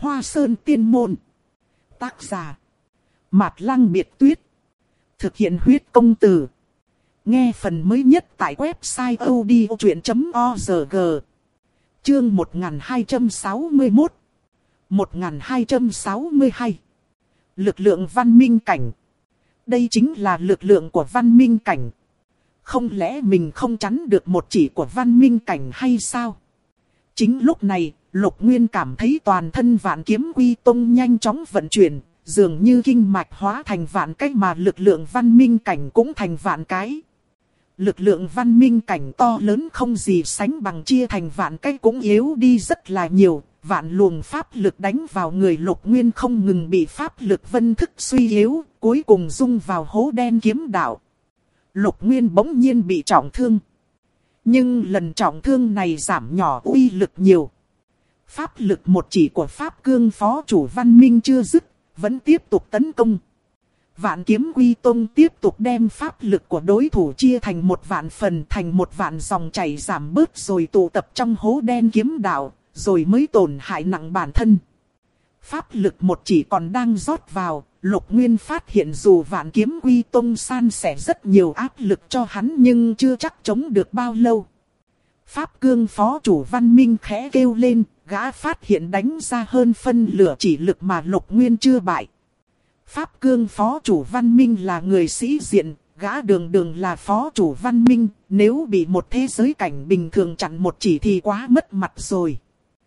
Hoa Sơn Tiên Môn. Tác giả Mạt Lăng Biệt Tuyết. Thực hiện huyết công từ. Nghe phần mới nhất tại website odchuyện.org. Chương 1261 1262. Lực lượng văn minh cảnh. Đây chính là lực lượng của văn minh cảnh. Không lẽ mình không chắn được một chỉ của văn minh cảnh hay sao? Chính lúc này, Lục Nguyên cảm thấy toàn thân Vạn Kiếm Quy Tông nhanh chóng vận chuyển, dường như kinh mạch hóa thành vạn cái mà lực lượng văn minh cảnh cũng thành vạn cái. Lực lượng văn minh cảnh to lớn không gì sánh bằng chia thành vạn cái cũng yếu đi rất là nhiều, vạn luồng pháp lực đánh vào người Lục Nguyên không ngừng bị pháp lực vân thức suy yếu, cuối cùng dung vào hố đen kiếm đạo. Lục Nguyên bỗng nhiên bị trọng thương. Nhưng lần trọng thương này giảm nhỏ uy lực nhiều. Pháp lực một chỉ của Pháp Cương Phó Chủ Văn Minh chưa dứt, vẫn tiếp tục tấn công. Vạn Kiếm Quy Tông tiếp tục đem pháp lực của đối thủ chia thành một vạn phần, thành một vạn dòng chảy giảm bớt rồi tụ tập trong hố đen kiếm đạo, rồi mới tổn hại nặng bản thân. Pháp lực một chỉ còn đang rót vào, Lục Nguyên phát hiện dù Vạn Kiếm Quy Tông san sẻ rất nhiều áp lực cho hắn nhưng chưa chắc chống được bao lâu. Pháp Cương Phó Chủ Văn Minh khẽ kêu lên, gã phát hiện đánh ra hơn phân nửa chỉ lực mà Lục Nguyên chưa bại. Pháp Cương Phó Chủ Văn Minh là người sĩ diện, gã đường đường là Phó Chủ Văn Minh, nếu bị một thế giới cảnh bình thường chặn một chỉ thì quá mất mặt rồi.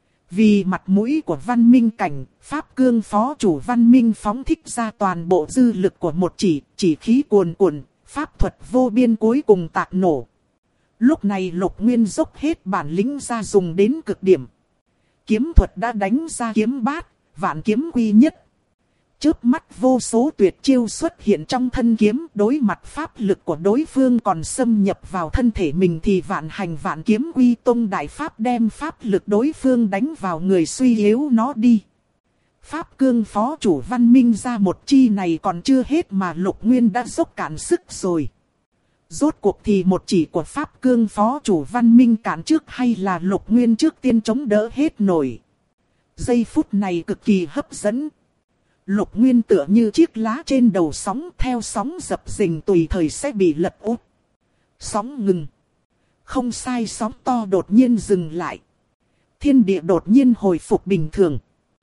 Vì mặt mũi của văn minh cảnh, Pháp Cương Phó Chủ Văn Minh phóng thích ra toàn bộ dư lực của một chỉ khí cuồn cuộn, pháp thuật vô biên cuối cùng tạc nổ. Lúc này Lục Nguyên dốc hết bản lĩnh ra dùng đến cực điểm. Kiếm thuật đã đánh ra kiếm bát, vạn kiếm quy nhất. Chớp mắt vô số tuyệt chiêu xuất hiện trong thân kiếm, đối mặt pháp lực của đối phương còn xâm nhập vào thân thể mình thì vạn hành Vạn Kiếm Quy Tông đại pháp đem pháp lực đối phương đánh vào người suy yếu nó đi. Pháp Cương Phó Chủ Văn Minh ra một chi này còn chưa hết mà Lục Nguyên đã dốc cạn sức rồi. Rốt cuộc thì một chỉ của Pháp Cương Phó Chủ Văn Minh cản trước hay là Lục Nguyên trước tiên chống đỡ hết nổi. Giây phút này cực kỳ hấp dẫn. Lục Nguyên tựa như chiếc lá trên đầu sóng, theo sóng dập dình tùy thời sẽ bị lật úp. Sóng ngừng. Không sai, sóng to đột nhiên dừng lại. Thiên địa đột nhiên hồi phục bình thường.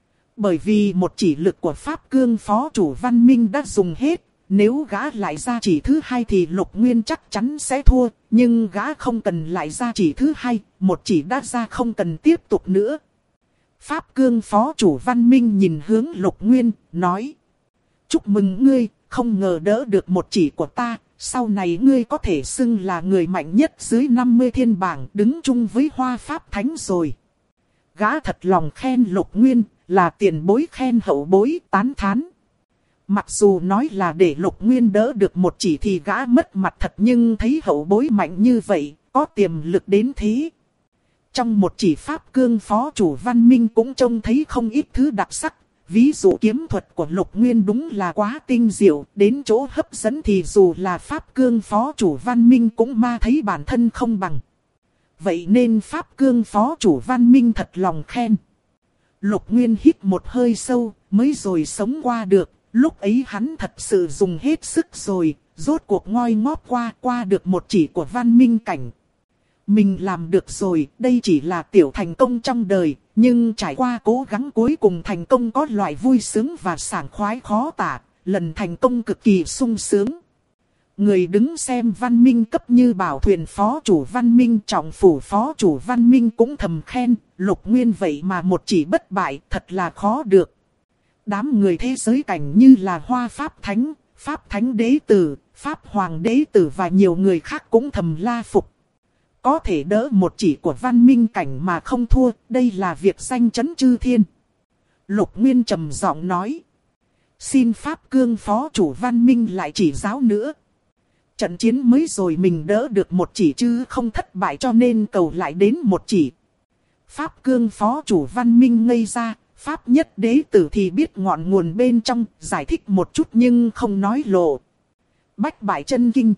Bởi vì một chỉ lực của Pháp Cương Phó Chủ Văn Minh đã dùng hết. Nếu gã lại ra chỉ thứ hai thì Lục Nguyên chắc chắn sẽ thua. Nhưng gã không cần lại ra chỉ thứ hai, một chỉ đã ra không cần tiếp tục nữa. Pháp Cương Phó Chủ Văn Minh nhìn hướng Lục Nguyên, nói: chúc mừng ngươi, không ngờ đỡ được một chỉ của ta, sau này ngươi có thể xưng là người mạnh nhất dưới 50 thiên bảng, đứng chung với Hoa Pháp Thánh rồi. Gã thật lòng khen Lục Nguyên, là tiền bối khen hậu bối, tán thán. Mặc dù nói là để Lục Nguyên đỡ được một chỉ thì gã mất mặt thật, nhưng thấy hậu bối mạnh như vậy, có tiềm lực đến thế. Trong một chỉ Pháp Cương Phó Chủ Văn Minh cũng trông thấy không ít thứ đặc sắc. Ví dụ kiếm thuật của Lục Nguyên đúng là quá tinh diệu, đến chỗ hấp dẫn thì dù là Pháp Cương Phó Chủ Văn Minh cũng ma thấy bản thân không bằng. Vậy nên Pháp Cương Phó Chủ Văn Minh thật lòng khen. Lục Nguyên hít một hơi sâu, mới rồi sống qua được. Lúc ấy hắn thật sự dùng hết sức rồi, rốt cuộc ngoi ngót qua được một chỉ của văn minh cảnh. Mình làm được rồi, đây chỉ là tiểu thành công trong đời, nhưng trải qua cố gắng cuối cùng thành công có loại vui sướng và sảng khoái khó tả, lần thành công cực kỳ sung sướng. Người đứng xem văn minh cấp như Bảo Thuyền Phó Chủ Văn Minh, Trọng Phủ Phó Chủ Văn Minh cũng thầm khen, Lục Nguyên vậy mà một chỉ bất bại, thật là khó được. Đám người thế giới cảnh như là Hoa Pháp Thánh, Pháp Thánh Đế Tử, Pháp Hoàng Đế Tử và nhiều người khác cũng thầm la phục. Có thể đỡ một chỉ của văn minh cảnh mà không thua, đây là việc danh chấn chư thiên. Lục Nguyên trầm giọng nói: xin Pháp Cương Phó Chủ Văn Minh lại chỉ giáo nữa. Trận chiến mới rồi mình đỡ được một chỉ chứ không thất bại, cho nên cầu lại đến một chỉ. Pháp Cương Phó Chủ Văn Minh ngây ra, Pháp Nhất Đế Tử thì biết ngọn nguồn bên trong, giải thích một chút nhưng không nói lộ. Bách Bại Chân Kinh.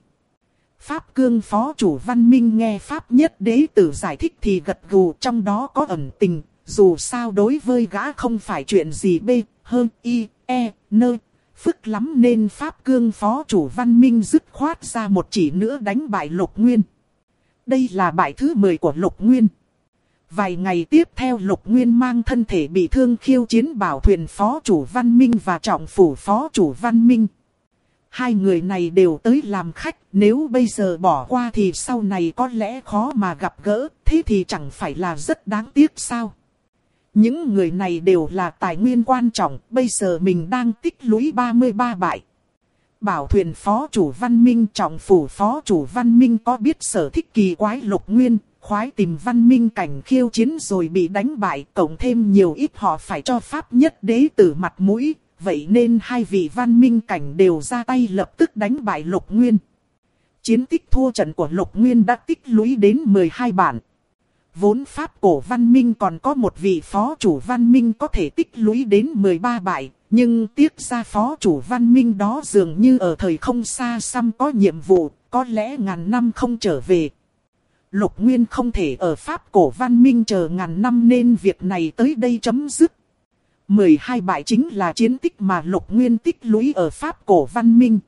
Pháp Cương Phó Chủ Văn Minh nghe Pháp Nhất Đế Tử giải thích thì gật gù, trong đó có ẩn tình, Dù sao đối với gã không phải chuyện gì b, hơn y, e, nơ, phức lắm nên Pháp Cương phó chủ Văn Minh dứt khoát ra một chỉ nữa đánh bại Lục Nguyên. Đây là bại thứ 10 của Lục Nguyên. Vài ngày tiếp theo Lục Nguyên mang thân thể bị thương khiêu chiến Bảo Thuyền phó chủ Văn Minh và Trọng Phủ phó chủ Văn Minh. Hai người này đều tới làm khách, nếu bây giờ bỏ qua thì sau này có lẽ khó mà gặp gỡ, thế thì chẳng phải là rất đáng tiếc sao? Những người này đều là tài nguyên quan trọng, bây giờ mình đang tích lũy 33 bại. Bảo Thuyền phó chủ Văn Minh, Trọng Phủ phó chủ Văn Minh có biết sở thích kỳ quái Lục Nguyên, khoái tìm Văn Minh cảnh khiêu chiến rồi bị đánh bại, cộng thêm nhiều ít họ phải cho Pháp Nhất Đế Tử mặt mũi, vậy nên hai vị Văn Minh cảnh đều ra tay lập tức đánh bại Lục Nguyên. Chiến tích thua trận của Lục Nguyên đã tích lũy đến 12 bản. Vốn Pháp cổ Văn Minh còn có một vị phó chủ Văn Minh có thể tích lũy đến 13 bại, nhưng tiếc ra phó chủ Văn Minh đó dường như ở thời không xa xăm có nhiệm vụ, có lẽ ngàn năm không trở về. Lục Nguyên không thể ở Pháp cổ Văn Minh chờ ngàn năm nên việc này tới đây chấm dứt. 12 bại chính là chiến tích mà Lục Nguyên tích lũy ở Pháp cổ Văn Minh.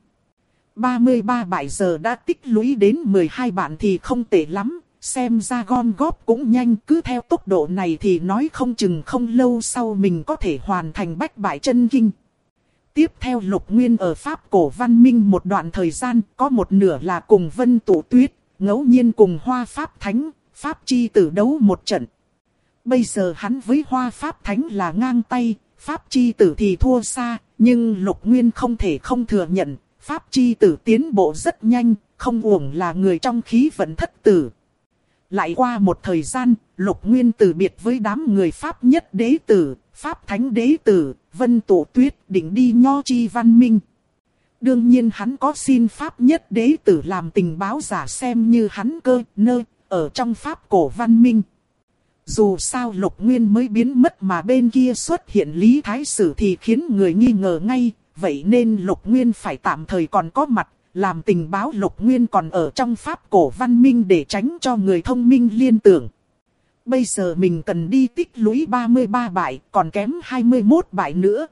33 bại giờ đã tích lũy đến 12 bản thì không tệ lắm, xem ra gom góp cũng nhanh, cứ theo tốc độ này thì nói không chừng không lâu sau mình có thể hoàn thành bách bại chân kinh. Tiếp theo Lục Nguyên ở Pháp cổ Văn Minh một đoạn thời gian, có một nửa là cùng Vân Tụ Tuyết, ngẫu nhiên cùng Hoa Pháp Thánh, Pháp Chi Tử đấu một trận. Bây giờ hắn với Hoa Pháp Thánh là ngang tay, Pháp Chi Tử thì thua xa, nhưng Lục Nguyên không thể không thừa nhận, Pháp Chi Tử tiến bộ rất nhanh, không uổng là người trong khí vận thất tử. Lại qua một thời gian, Lục Nguyên từ biệt với đám người Pháp Nhất Đế Tử, Pháp Thánh Đế Tử, Vân Tụ Tuyết định đi Nho Chi Văn Minh. Đương nhiên hắn có xin Pháp Nhất Đế Tử làm tình báo giả xem như hắn cơ nơ ở trong Pháp cổ Văn Minh. Dù sao Lục Nguyên mới biến mất mà bên kia xuất hiện Lý Thái Sử thì khiến người nghi ngờ ngay, vậy nên Lục Nguyên phải tạm thời còn có mặt, làm tình báo Lục Nguyên còn ở trong Pháp cổ Văn Minh để tránh cho người thông minh liên tưởng. Bây giờ mình cần đi tích lũy 33 bại, còn kém 21 bại nữa.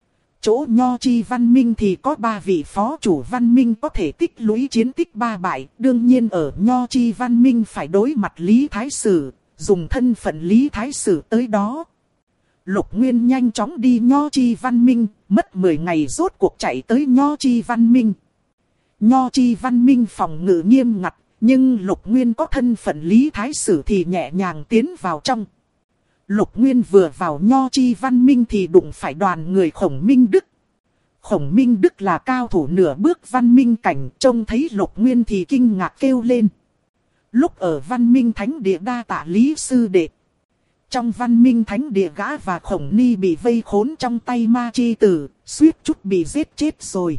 Chỗ Nho Chi Văn Minh thì có 3 vị phó chủ Văn Minh có thể tích lũy chiến tích 3 bại, đương nhiên ở Nho Chi Văn Minh phải đối mặt Lý Thái Sử, dùng thân phận Lý Thái Sử tới đó. Lục Nguyên nhanh chóng đi Nho Chi Văn Minh, mất 10 ngày rốt cuộc chạy tới Nho Chi Văn Minh. Nho Chi Văn Minh phòng ngự nghiêm ngặt, nhưng Lục Nguyên có thân phận Lý Thái Sử thì nhẹ nhàng tiến vào trong. Lục Nguyên vừa vào Nho Chi Văn Minh thì đụng phải đoàn người Khổng Minh Đức. Khổng Minh Đức là cao thủ nửa bước Văn Minh cảnh, trông thấy Lục Nguyên thì kinh ngạc kêu lên. Lúc ở Văn Minh Thánh Địa đa tạ Lý Sư Đệ. Trong Văn Minh Thánh Địa gã và Khổng Ni bị vây khốn trong tay Ma Chi Tử, suýt chút bị giết chết rồi.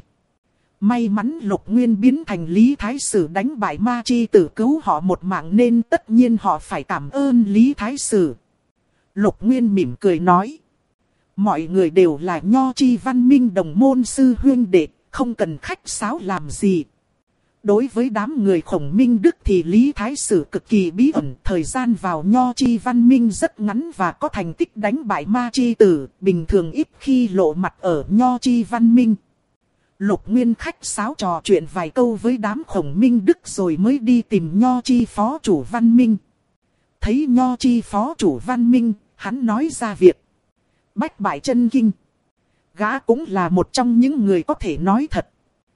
May mắn Lục Nguyên biến thành Lý Thái Sử đánh bại Ma Chi Tử cứu họ một mạng nên tất nhiên họ phải cảm ơn Lý Thái Sử. Lục Nguyên mỉm cười nói. Mọi người đều là Nho Chi Văn Minh đồng môn sư huynh đệ, không cần khách sáo làm gì. Đối với đám người Khổng Minh Đức thì Lý Thái Sử cực kỳ bí ẩn, thời gian vào Nho Chi Văn Minh rất ngắn và có thành tích đánh bại Ma Chi Tử, bình thường ít khi lộ mặt ở Nho Chi Văn Minh. Lục Nguyên khách sáo trò chuyện vài câu với đám Khổng Minh Đức rồi mới đi tìm Nho Chi phó chủ Văn Minh. Thấy Nho Chi phó chủ Văn Minh, hắn nói ra việc bách bại chân kinh. Gã cũng là một trong những người có thể nói thật.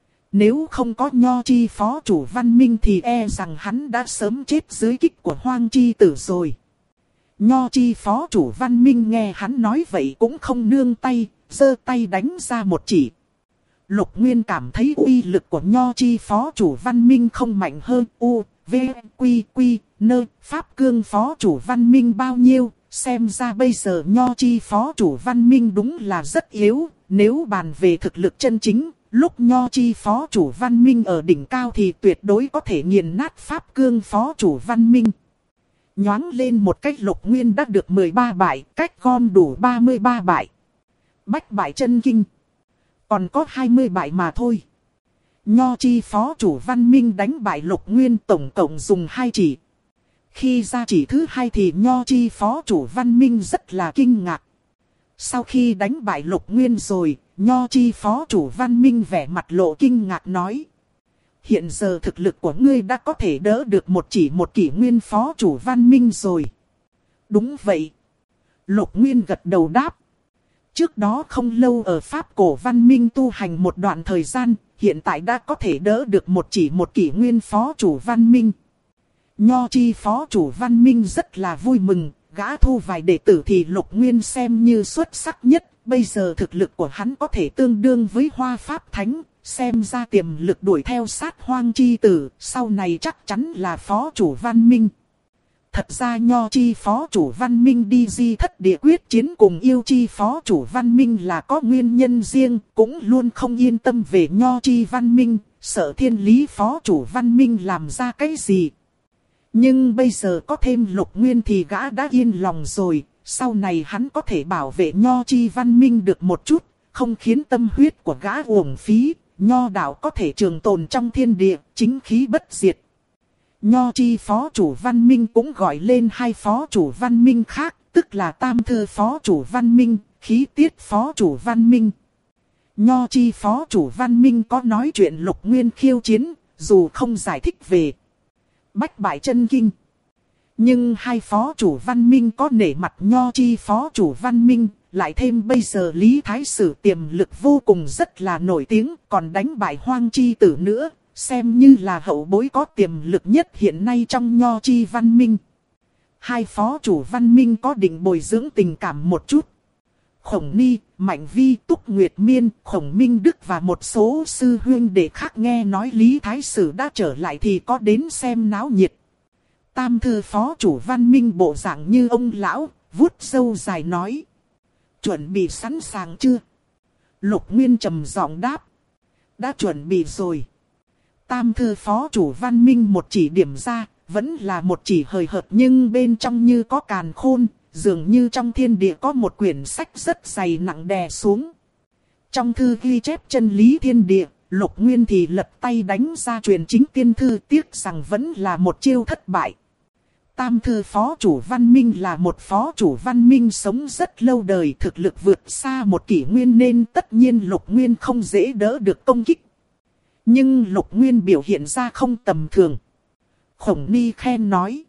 Nếu không có Nho Chi phó chủ Văn Minh thì e rằng hắn đã sớm chết dưới kích của Hoang Chi Tử rồi. Nho Chi phó chủ Văn Minh nghe hắn nói vậy cũng không nương tay, giơ tay đánh ra một chỉ. Lục Nguyên cảm thấy uy lực của Nho Chi phó chủ Văn Minh không mạnh hơn U, V, Quy, Quy, Nơ, Pháp Cương phó chủ Văn Minh bao nhiêu. Xem ra bây giờ Nho Chi phó chủ Văn Minh đúng là rất yếu. Nếu bàn về thực lực chân chính, lúc Nho Chi phó chủ Văn Minh ở đỉnh cao thì tuyệt đối có thể nghiền nát Pháp Cương phó chủ Văn Minh. Nhoáng lên một cách Lục Nguyên đã được 13 bại, cách gom đủ 33 bại. Bách bại chân kinh. Còn có 20 bại mà thôi. Nho Chi phó chủ Văn Minh đánh bại Lục Nguyên tổng cộng dùng 2 chỉ. Khi ra chỉ thứ hai thì Nho Chi phó chủ Văn Minh rất là kinh ngạc. Sau khi đánh bại Lục Nguyên rồi, Nho Chi phó chủ Văn Minh vẻ mặt lộ kinh ngạc nói. Hiện giờ thực lực của ngươi đã có thể đỡ được một kỷ nguyên phó chủ Văn Minh rồi. Đúng vậy. Lục Nguyên gật đầu đáp. Trước đó không lâu ở Pháp cổ Văn Minh tu hành một đoạn thời gian, hiện tại đã có thể đỡ được một kỷ nguyên phó chủ Văn Minh. Nho Chi phó chủ Văn Minh rất là vui mừng, gã thu vài đệ tử thì Lục Nguyên xem như xuất sắc nhất. Bây giờ thực lực của hắn có thể tương đương với Hoa Pháp Thánh, xem ra tiềm lực đuổi theo sát Hoang Chi Tử, sau này chắc chắn là phó chủ Văn Minh. Thật ra Nho Chi phó chủ Văn Minh đi Di Thất Địa quyết chiến cùng Yêu Chi phó chủ Văn Minh là có nguyên nhân riêng, cũng luôn không yên tâm về Nho Chi Văn Minh, sợ Thiên Lý phó chủ Văn Minh làm ra cái gì. Nhưng bây giờ có thêm Lục Nguyên thì gã đã yên lòng rồi, sau này hắn có thể bảo vệ Nho Chi Văn Minh được một chút, không khiến tâm huyết của gã uổng phí, Nho đạo có thể trường tồn trong thiên địa, chính khí bất diệt. Nho Chi phó chủ Văn Minh cũng gọi lên hai phó chủ Văn Minh khác, tức là Tam Thư phó chủ Văn Minh, Khí Tiết phó chủ Văn Minh. Nho Chi phó chủ Văn Minh có nói chuyện Lục Nguyên khiêu chiến, dù không giải thích về Bách Bại Chân Kinh. Nhưng hai phó chủ Văn Minh có nể mặt Nho Chi phó chủ Văn Minh, lại thêm bây giờ Lý Thái Sử tiềm lực vô cùng rất là nổi tiếng, còn đánh bại Hoang Chi Tử nữa, xem như là hậu bối có tiềm lực nhất hiện nay trong Nho Chi Văn Minh. Hai phó chủ Văn Minh có định bồi dưỡng tình cảm một chút. Khổng Ni, Mạnh Vi, Túc Nguyệt Miên, Khổng Minh Đức và một số sư huynh đệ khác nghe nói Lý Thái Sử đã trở lại thì có đến xem náo nhiệt. Tam Thư phó chủ Văn Minh bộ dạng như ông lão, vuốt râu dài nói. Chuẩn bị sẵn sàng chưa? Lục Nguyên trầm giọng đáp. Đã chuẩn bị rồi. Tam Thư phó chủ Văn Minh một chỉ điểm ra, vẫn là một chỉ hời hợt nhưng bên trong như có càn khôn, dường như trong thiên địa có một quyển sách rất dày nặng đè xuống. Trong thư ghi chép chân lý thiên địa, Lục Nguyên thì lật tay đánh ra truyền chính tiên thư, tiếc rằng vẫn là một chiêu thất bại. Tam Thư phó chủ Văn Minh là một phó chủ Văn Minh sống rất lâu đời, thực lực vượt xa một kỷ nguyên nên tất nhiên Lục Nguyên không dễ đỡ được công kích. Nhưng Lục Nguyên biểu hiện ra không tầm thường. Khổng Ni khen nói.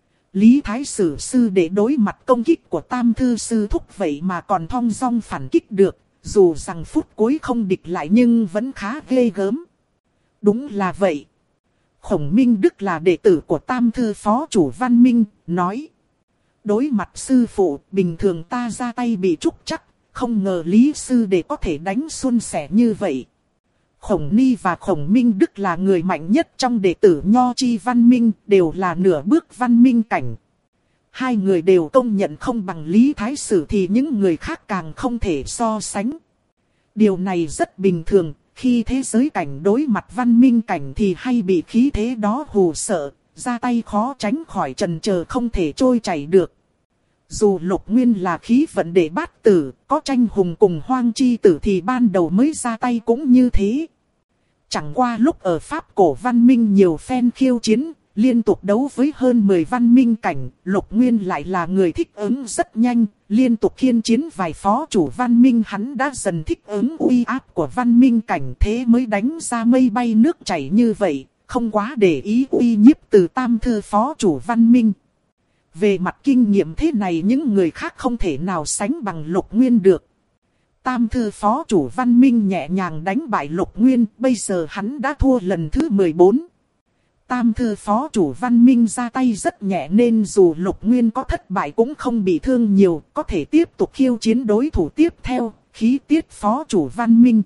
Lý Thái Sử sư để đối mặt công kích của Tam Thư sư thúc vậy mà còn thong dong phản kích được. Dù rằng phút cuối không địch lại nhưng vẫn khá ghê gớm. Đúng là vậy. Khổng Minh Đức là đệ tử của Tam Thư phó chủ Văn Minh, nói. Đối mặt sư phụ, bình thường ta ra tay bị trúc chắc, không ngờ Lý sư đệ có thể đánh suôn sẻ như vậy. Khổng Ni và Khổng Minh Đức là người mạnh nhất trong đệ tử Nho Chi Văn Minh, đều là nửa bước văn minh cảnh. Hai người đều công nhận không bằng Lý Thái Sử thì những người khác càng không thể so sánh. Điều này rất bình thường, khi thế giới cảnh đối mặt văn minh cảnh thì hay bị khí thế đó hù sợ, ra tay khó tránh khỏi trần chờ không thể trôi chảy được. Dù Lục Nguyên là khí vận đệ bát tử, có tranh hùng cùng Hoang Chi Tử thì ban đầu mới ra tay cũng như thế. Chẳng qua lúc ở Pháp cổ văn minh nhiều phen khiêu chiến, liên tục đấu với hơn 10 văn minh cảnh, Lục Nguyên lại là người thích ứng rất nhanh, liên tục khiên chiến vài phó chủ văn minh hắn đã dần thích ứng uy áp của văn minh cảnh thế mới đánh ra mây bay nước chảy như vậy, không quá để ý uy nhiếp từ Tam Thư phó chủ văn minh. Về mặt kinh nghiệm thế này những người khác không thể nào sánh bằng Lục Nguyên được. Tam Thư phó chủ Văn Minh nhẹ nhàng đánh bại Lục Nguyên, bây giờ hắn đã thua lần thứ 14. Tam Thư phó chủ Văn Minh ra tay rất nhẹ nên dù Lục Nguyên có thất bại cũng không bị thương nhiều, có thể tiếp tục khiêu chiến đối thủ tiếp theo, Khí Tiết phó chủ Văn Minh.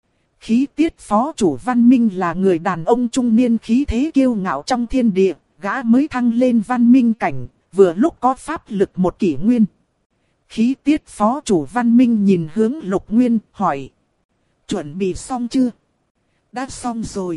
Khí Tiết phó chủ Văn Minh là người đàn ông trung niên khí thế kiêu ngạo trong thiên địa, gã mới thăng lên văn minh cảnh, vừa lúc có pháp lực một kỷ nguyên. Khí Tiết phó chủ Văn Minh nhìn hướng Lục Nguyên, hỏi. Chuẩn bị xong chưa? Đã xong rồi.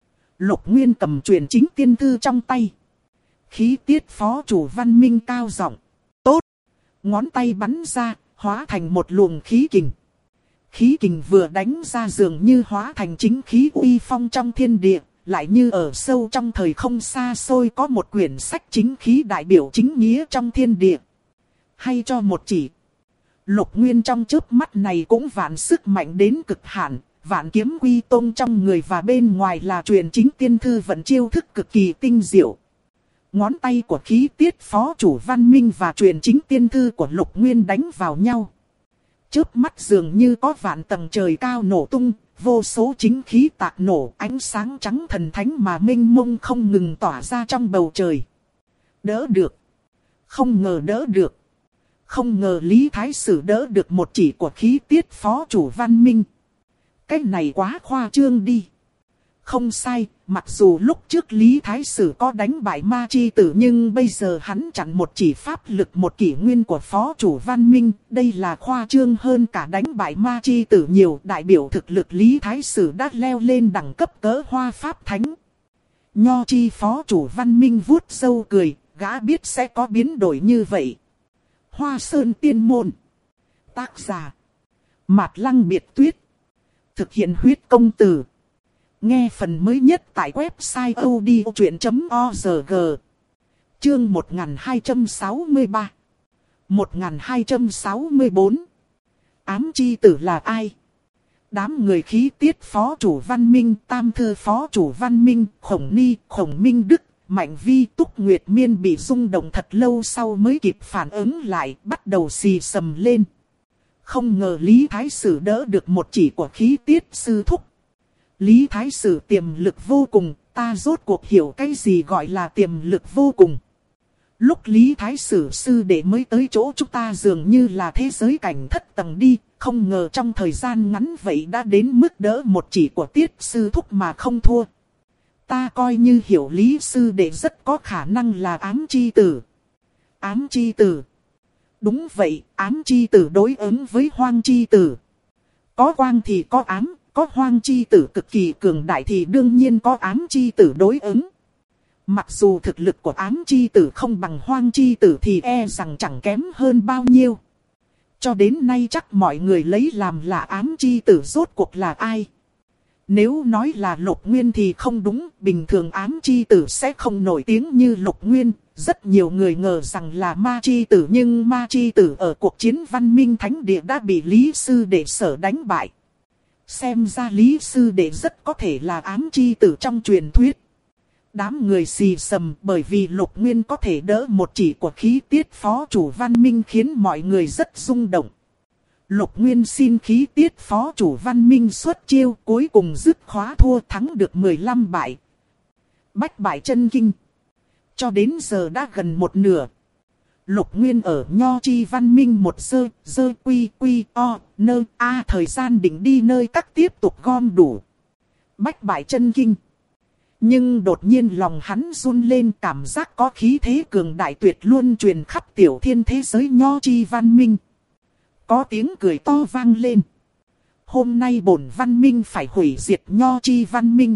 Lục Nguyên cầm truyền chính tiên thư trong tay. Khí Tiết phó chủ Văn Minh cao giọng. Tốt. Ngón tay bắn ra, hóa thành một luồng khí kình. Khí kình vừa đánh ra dường như hóa thành chính khí uy phong trong thiên địa, lại như ở sâu trong thời không xa xôi có một quyển sách chính khí đại biểu chính nghĩa trong thiên địa. Hay cho một chỉ. Lục Nguyên trong chớp mắt này cũng vạn sức mạnh đến cực hạn, vạn kiếm quy tông trong người và bên ngoài là truyền chính tiên thư vận chiêu thức cực kỳ tinh diệu. Ngón tay của khí tiết phó chủ văn minh và truyền chính tiên thư của Lục Nguyên đánh vào nhau. Chớp mắt dường như có vạn tầng trời cao nổ tung, vô số chính khí tạc nổ, ánh sáng trắng thần thánh mà mênh mông không ngừng tỏa ra trong bầu trời. Đỡ được. Không ngờ đỡ được. Không ngờ Lý Thái Sử đỡ được một chỉ của khí tiết phó chủ văn minh. Cái này quá khoa trương đi. Không sai, mặc dù lúc trước Lý Thái Sử có đánh bại ma chi tử nhưng bây giờ hắn chặn một chỉ pháp lực một kỷ nguyên của phó chủ văn minh. Đây là khoa trương hơn cả đánh bại ma chi tử nhiều, đại biểu thực lực Lý Thái Sử đã leo lên đẳng cấp cỡ hoa pháp thánh. Nho chi phó chủ văn minh vuốt râu cười, gã biết sẽ có biến đổi như vậy. Hoa Sơn Tiên Môn. Tác giả Mạt Lăng Biệt Tuyết. Thực hiện huyết công từ. Nghe phần mới nhất tại website odchuyện.org. Chương 1263. 1264. Ám chi tử là ai? Đám người khí tiết phó chủ văn minh, tam thư phó chủ văn minh, Khổng Ni, Khổng Minh Đức, Mạnh Vi, Túc Nguyệt Miên bị rung động thật lâu sau mới kịp phản ứng lại, bắt đầu xì xầm lên. Không ngờ Lý Thái Sử đỡ được một chỉ của khí tiết sư thúc. Lý Thái Sử tiềm lực vô cùng, ta rốt cuộc hiểu cái gì gọi là tiềm lực vô cùng. Lúc Lý Thái Sử sư đệ mới tới chỗ chúng ta dường như là thế giới cảnh thất tầng đi, không ngờ trong thời gian ngắn vậy đã đến mức đỡ một chỉ của tiết sư thúc mà không thua. Ta coi như hiểu Lý sư đệ rất có khả năng là ám chi tử. Ám chi tử. Đúng vậy, ám chi tử đối ứng với hoang chi tử. Có quang thì có ám, có hoang chi tử cực kỳ cường đại thì đương nhiên có ám chi tử đối ứng. Mặc dù thực lực của ám chi tử không bằng hoang chi tử thì e rằng chẳng kém hơn bao nhiêu. Cho đến nay chắc mọi người lấy làm là ám chi tử rốt cuộc là ai. Nếu nói là Lục Nguyên thì không đúng, bình thường ám chi tử sẽ không nổi tiếng như Lục Nguyên. Rất nhiều người ngờ rằng là ma chi tử nhưng ma chi tử ở cuộc chiến văn minh thánh địa đã bị Lý Sư Đệ sở đánh bại. Xem ra Lý Sư Đệ rất có thể là ám chi tử trong truyền thuyết. Đám người xì xầm bởi vì Lục Nguyên có thể đỡ một chỉ của khí tiết phó chủ văn minh khiến mọi người rất rung động. Lục Nguyên xin khí tiết phó chủ văn minh xuất chiêu cuối cùng dứt khóa thua thắng được 15 bại. Bách bại chân kinh. Cho đến giờ đã gần một nửa. Lục Nguyên ở Nho Chi văn minh một dơ quy o nơ a thời gian định đi nơi các tiếp tục gom đủ. Bách bại chân kinh. Nhưng đột nhiên lòng hắn run lên cảm giác có khí thế cường đại tuyệt luôn truyền khắp tiểu thiên thế giới Nho Chi văn minh. Có tiếng cười to vang lên. Hôm nay bổn văn minh phải hủy diệt Nho Chi văn minh.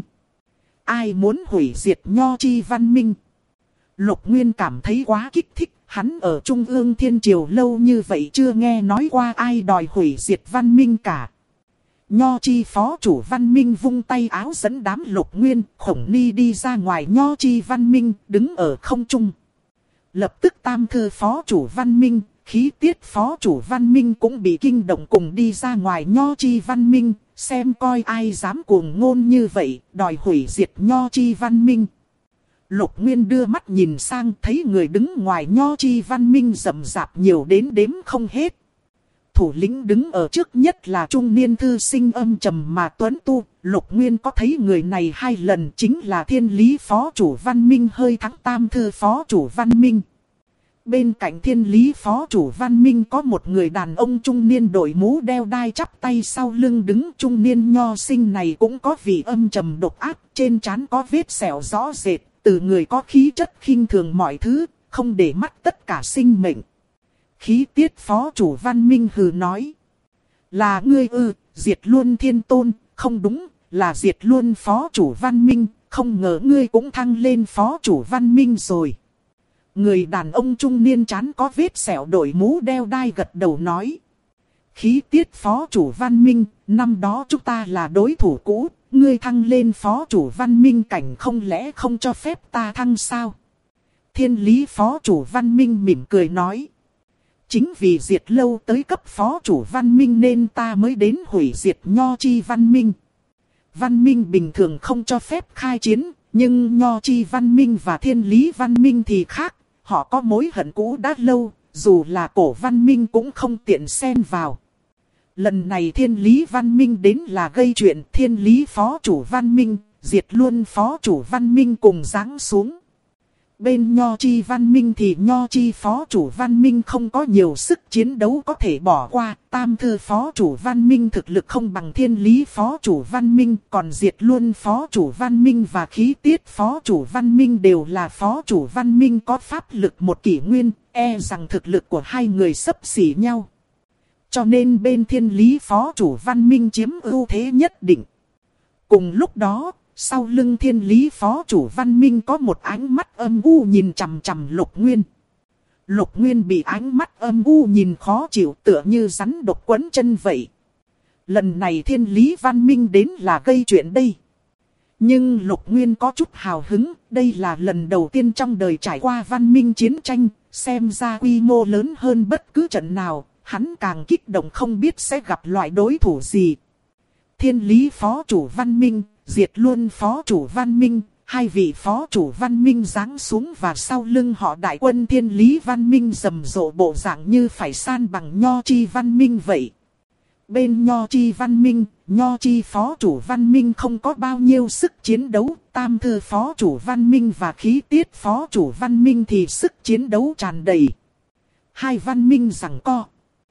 Ai muốn hủy diệt Nho Chi văn minh? Lục Nguyên cảm thấy quá kích thích. Hắn ở Trung ương Thiên Triều lâu như vậy chưa nghe nói qua ai đòi hủy diệt văn minh cả. Nho Chi phó chủ văn minh vung tay áo dẫn đám Lục Nguyên, Khổng Ni đi ra ngoài Nho Chi văn minh, đứng ở không trung. Lập tức tam thư phó chủ văn minh, khí tiết phó chủ văn minh cũng bị kinh động cùng đi ra ngoài Nho Chi văn minh, xem coi ai dám cuồng ngôn như vậy, đòi hủy diệt Nho Chi văn minh. Lục Nguyên đưa mắt nhìn sang thấy người đứng ngoài Nho Chi văn minh rậm rạp nhiều đến đếm không hết. Thủ lĩnh đứng ở trước nhất là trung niên thư sinh âm trầm mà tuấn tu. Lục Nguyên có thấy người này 2 lần chính là Thiên Lý phó chủ văn minh hơi thắng tam thư phó chủ văn minh. Bên cạnh Thiên Lý phó chủ văn minh có một người đàn ông trung niên đội mũ đeo đai chắp tay sau lưng đứng. Trung niên nho sinh này cũng có vị âm trầm độc ác, trên trán có vết sẹo rõ rệt, từ người có khí chất khinh thường mọi thứ, không để mắt tất cả sinh mệnh. Khí tiết phó chủ văn minh hừ nói. Là ngươi ư, diệt luôn thiên tôn, không đúng, là diệt luôn phó chủ văn minh, không ngờ ngươi cũng thăng lên phó chủ văn minh rồi. Người đàn ông trung niên trán có vết sẹo đội mũ đeo đai gật đầu nói. Khí tiết phó chủ văn minh, năm đó chúng ta là đối thủ cũ, ngươi thăng lên phó chủ văn minh cảnh không lẽ không cho phép ta thăng sao? Thiên lý phó chủ văn minh mỉm cười nói. Chính vì diệt lâu tới cấp phó chủ văn minh nên ta mới đến hủy diệt Nho Chi văn minh. Văn minh bình thường không cho phép khai chiến, nhưng Nho Chi văn minh và Thiên lý văn minh thì khác. Họ có mối hận cũ đã lâu, dù là cổ văn minh cũng không tiện xen vào. Lần này Thiên lý văn minh đến là gây chuyện, Thiên lý phó chủ văn minh, diệt luôn phó chủ văn minh cùng giáng xuống. Bên Nho Chi văn minh thì Nho Chi phó chủ văn minh không có nhiều sức chiến đấu có thể bỏ qua. Tam thư phó chủ văn minh thực lực không bằng Thiên lý phó chủ văn minh. Còn diệt luôn phó chủ văn minh và khí tiết phó chủ văn minh đều là phó chủ văn minh có pháp lực một kỷ nguyên. E rằng thực lực của hai người xấp xỉ nhau. Cho nên bên Thiên lý phó chủ văn minh chiếm ưu thế nhất định. Cùng lúc đó, sau lưng Thiên lý phó chủ văn minh có một ánh mắt âm u nhìn chằm chằm Lục Nguyên. Lục Nguyên bị ánh mắt âm u nhìn khó chịu tựa như rắn độc quấn chân vậy. Lần này Thiên lý văn minh đến là gây chuyện đây. Nhưng Lục Nguyên có chút hào hứng, đây là lần đầu tiên trong đời trải qua văn minh chiến tranh, xem ra quy mô lớn hơn bất cứ trận nào, hắn càng kích động không biết sẽ gặp loại đối thủ gì. Thiên lý phó chủ văn minh, diệt luôn phó chủ văn minh, hai vị phó chủ văn minh giáng xuống và sau lưng họ đại quân Thiên lý văn minh rầm rộ bộ dạng như phải san bằng Nho Chi văn minh vậy. Bên Nho Chi văn minh, Nho Chi phó chủ văn minh không có bao nhiêu sức chiến đấu, tam thư phó chủ văn minh và khí tiết phó chủ văn minh thì sức chiến đấu tràn đầy. Hai văn minh giằng co.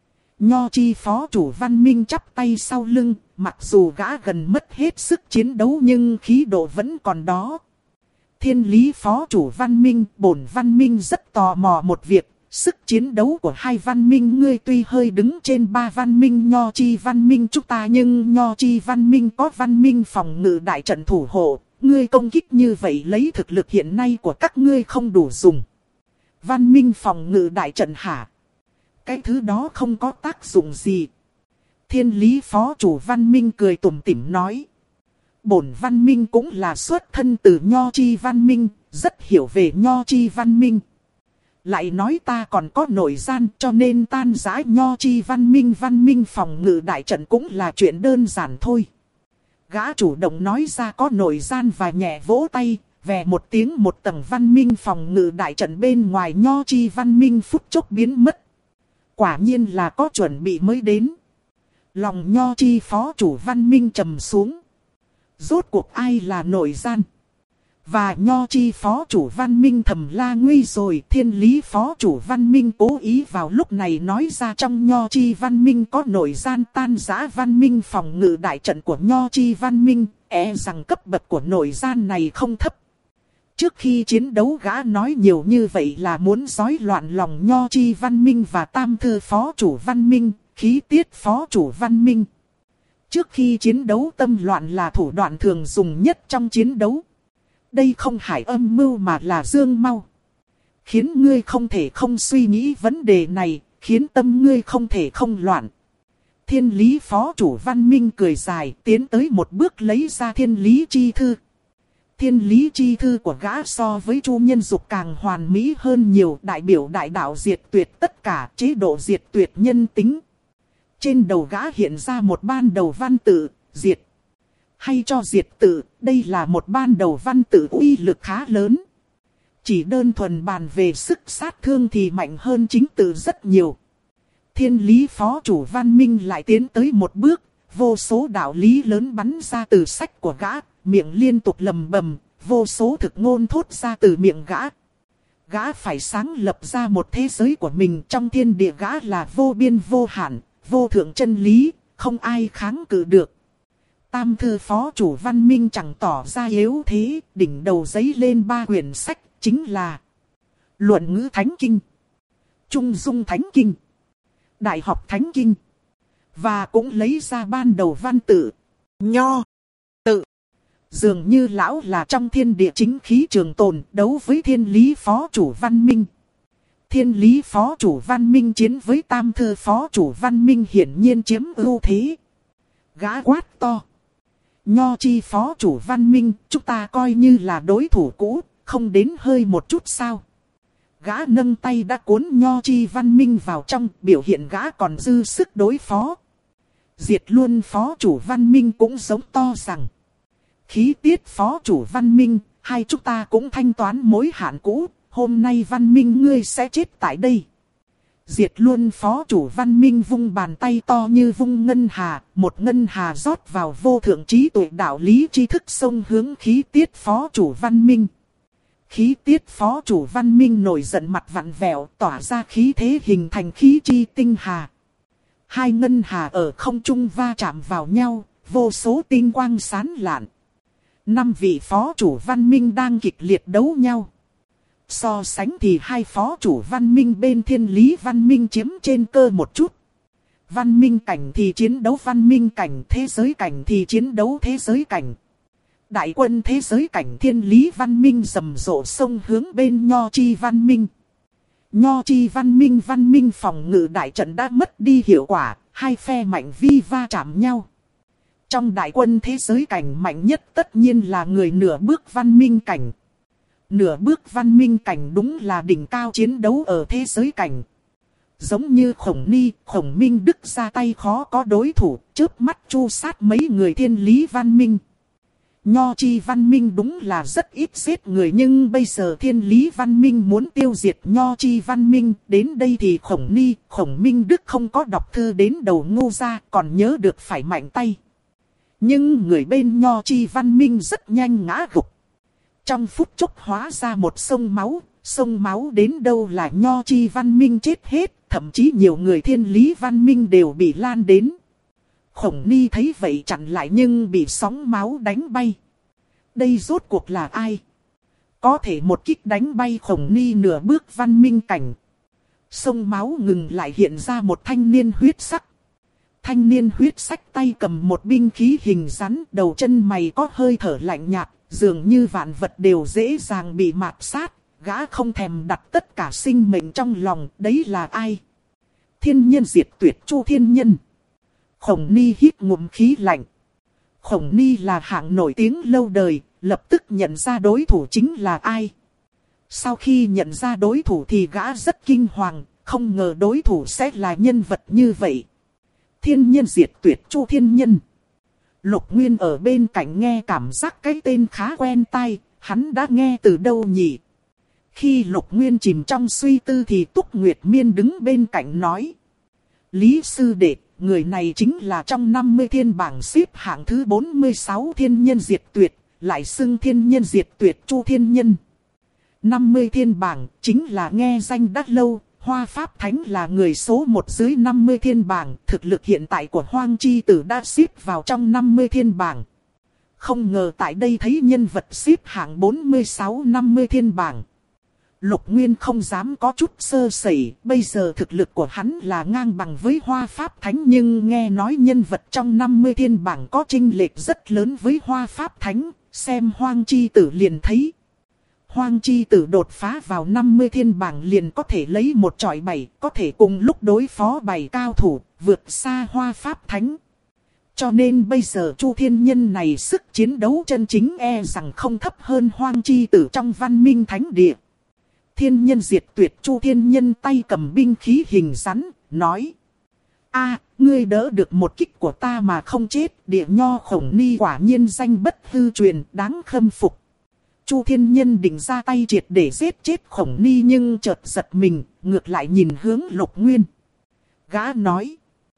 Nho Chi phó chủ văn minh chắp tay sau lưng, mặc dù gã gần mất hết sức chiến đấu nhưng khí độ vẫn còn đó. Thiên lý phó chủ văn minh, bổn văn minh rất tò mò một việc, sức chiến đấu của hai văn minh ngươi tuy hơi đứng trên ba văn minh Nho Chi văn minh chúng ta nhưng Nho Chi văn minh có văn minh phòng ngự đại trận thủ hộ, ngươi công kích như vậy lấy thực lực hiện nay của các ngươi không đủ dùng. Văn minh phòng ngự đại trận hả? Cái thứ đó không có tác dụng gì. Thiên lý phó chủ văn minh cười tủm tỉm nói. Bổn văn minh cũng là xuất thân từ Nho Chi văn minh, rất hiểu về Nho Chi văn minh. Lại nói ta còn có nội gian cho nên tan rã Nho Chi văn minh phòng ngự đại trận cũng là chuyện đơn giản thôi. Gã chủ động nói ra có nội gian và nhẹ vỗ tay, vè một tiếng một tầng văn minh phòng ngự đại trận bên ngoài Nho Chi văn minh phút chốc biến mất. Quả nhiên là có chuẩn bị mới đến. Lòng Nho Chi phó chủ văn minh trầm xuống. Rốt cuộc ai là nội gian? Và Nho Chi phó chủ văn minh thầm la nguy rồi. Thiên lý phó chủ văn minh cố ý vào lúc này nói ra trong Nho Chi văn minh có nội gian tan rã văn minh phòng ngự đại trận của Nho Chi văn minh. E rằng cấp bậc của nội gian này không thấp. Trước khi chiến đấu gã nói nhiều như vậy là muốn rối loạn lòng Nho Chi văn minh và tam thư phó chủ văn minh, khí tiết phó chủ văn minh. Trước khi chiến đấu tâm loạn là thủ đoạn thường dùng nhất trong chiến đấu. Đây không phải âm mưu mà là dương mau. Khiến ngươi không thể không suy nghĩ vấn đề này, khiến tâm ngươi không thể không loạn. Thiên lý phó chủ văn minh cười dài tiến tới một bước lấy ra thiên lý chi thư. Thiên lý chi thư của gã so với Chu Nhân Dục càng hoàn mỹ hơn nhiều, đại biểu đại đạo diệt tuyệt tất cả, chế độ diệt tuyệt nhân tính. Trên đầu gã hiện ra một ban đầu văn tự, diệt. Hay cho diệt tự, đây là một ban đầu văn tự uy lực khá lớn. Chỉ đơn thuần bàn về sức sát thương thì mạnh hơn chính tự rất nhiều. Thiên lý phó chủ văn minh lại tiến tới một bước, vô số đạo lý lớn bắn ra từ sách của gã. Miệng liên tục lầm bầm, vô số thực ngôn thốt ra từ miệng gã. Gã phải sáng lập ra một thế giới của mình trong thiên địa gã là vô biên vô hạn, vô thượng chân lý, không ai kháng cự được. Tam thư phó chủ văn minh chẳng tỏ ra yếu thế, đỉnh đầu giấy lên 3 quyển sách, chính là Luận ngữ Thánh Kinh, Trung dung Thánh Kinh, Đại học Thánh Kinh. Và cũng lấy ra ban đầu văn tự, Nho, tự. Dường như lão là trong thiên địa chính khí trường tồn đấu với thiên lý phó chủ văn minh. Thiên lý phó chủ văn minh chiến với tam thư phó chủ văn minh hiển nhiên chiếm ưu thế. Gã quát to. Nho chi phó chủ văn minh, chúng ta coi như là đối thủ cũ, không đến hơi một chút sao. Gã nâng tay đã cuốn nho chi văn minh vào trong, biểu hiện gã còn dư sức đối phó. Diệt luôn phó chủ văn minh cũng giống to rằng. Khí tiết phó chủ văn minh, hai chúng ta cũng thanh toán mối hạn cũ, hôm nay văn minh ngươi sẽ chết tại đây. Diệt luôn phó chủ văn minh vung bàn tay to như vung ngân hà, một ngân hà rót vào vô thượng trí tuệ đạo lý tri thức xông hướng khí tiết phó chủ văn minh. Khí tiết phó chủ văn minh nổi giận mặt vặn vẹo, tỏa ra khí thế hình thành khí chi tinh hà. Hai ngân hà ở không trung va chạm vào nhau, vô số tinh quang sáng lạn. 5 vị phó chủ văn minh đang kịch liệt đấu nhau. So sánh thì hai phó chủ văn minh bên thiên lý văn minh chiếm trên cơ một chút. Văn minh cảnh thì chiến đấu văn minh cảnh, thế giới cảnh thì chiến đấu thế giới cảnh. Đại quân thế giới cảnh thiên lý văn minh rầm rộ xông hướng bên nho chi văn minh. Nho chi văn minh phòng ngự đại trận đã mất đi hiệu quả, hai phe mạnh vi va chạm nhau. Trong đại quân thế giới cảnh mạnh nhất tất nhiên là người nửa bước văn minh cảnh. Nửa bước văn minh cảnh đúng là đỉnh cao chiến đấu ở thế giới cảnh. Giống như Khổng Minh Đức ra tay khó có đối thủ, chớp mắt chu sát mấy người thiên lý văn minh. Nho chi văn minh đúng là rất ít giết người, nhưng bây giờ thiên lý văn minh muốn tiêu diệt nho chi văn minh. Đến đây thì Khổng Minh Đức không có đọc thư đến đầu ngô ra, còn nhớ được phải mạnh tay. Nhưng người bên nho chi văn minh rất nhanh ngã gục. Trong phút chốc hóa ra một sông máu đến đâu là nho chi văn minh chết hết, thậm chí nhiều người thiên lý văn minh đều bị lan đến. Khổng Ni thấy vậy chặn lại nhưng bị sóng máu đánh bay. Đây rốt cuộc là ai? Có thể một kích đánh bay Khổng Ni nửa bước văn minh cảnh. Sông máu ngừng lại, hiện ra một thanh niên huyết sắc. Thanh niên huyết sắc tay cầm một binh khí hình rắn, đầu chân mày có hơi thở lạnh nhạt, dường như vạn vật đều dễ dàng bị mạt sát. Gã không thèm đặt tất cả sinh mệnh trong lòng, đấy là ai? Thiên nhân diệt tuyệt Chu Thiên Nhân. Khổng Ni hít ngụm khí lạnh. Khổng Ni là hạng nổi tiếng lâu đời, lập tức nhận ra đối thủ chính là ai. Sau khi nhận ra đối thủ thì gã rất kinh hoàng, không ngờ đối thủ sẽ là nhân vật như vậy. Thiên nhân diệt tuyệt Chu Thiên Nhân. Lục Nguyên ở bên cạnh nghe cảm giác cái tên khá quen tai, hắn đã nghe từ đâu nhỉ? Khi Lục Nguyên chìm trong suy tư thì Túc Nguyệt Miên đứng bên cạnh nói. Lý sư đệ, người này chính là trong 50 thiên bảng xếp hạng thứ 46 thiên nhân diệt tuyệt, lại xưng thiên nhân diệt tuyệt Chu Thiên Nhân. 50 thiên bảng chính là nghe danh đắt lâu, Hoa Pháp Thánh là người số 1 dưới 50 thiên bảng, thực lực hiện tại của Hoang Chi Tử đã xếp vào trong 50 thiên bảng. Không ngờ tại đây thấy nhân vật xếp hạng 46-50 thiên bảng. Lục Nguyên không dám có chút sơ sẩy, bây giờ thực lực của hắn là ngang bằng với Hoa Pháp Thánh, nhưng nghe nói nhân vật trong 50 thiên bảng có chênh lệch rất lớn với Hoa Pháp Thánh, xem Hoang Chi Tử liền thấy. Hoang Chi Tử đột phá vào 50 thiên bảng liền có thể lấy một chọi 7, có thể cùng lúc đối phó 7 cao thủ, vượt xa Hoa Pháp Thánh. Cho nên bây giờ Chu Thiên Nhân này sức chiến đấu chân chính e rằng không thấp hơn Hoang Chi Tử trong Văn Minh Thánh Địa. Thiên nhân diệt tuyệt Chu Thiên Nhân tay cầm binh khí hình rắn, nói. Ngươi đỡ được một kích của ta mà không chết, địa nho Khổng Ni quả nhiên danh bất hư truyền, đáng khâm phục. Chu Thiên Nhân định ra tay triệt để giết chết Khổng Ni nhưng chợt giật mình, ngược lại nhìn hướng Lục Nguyên. Gã nói.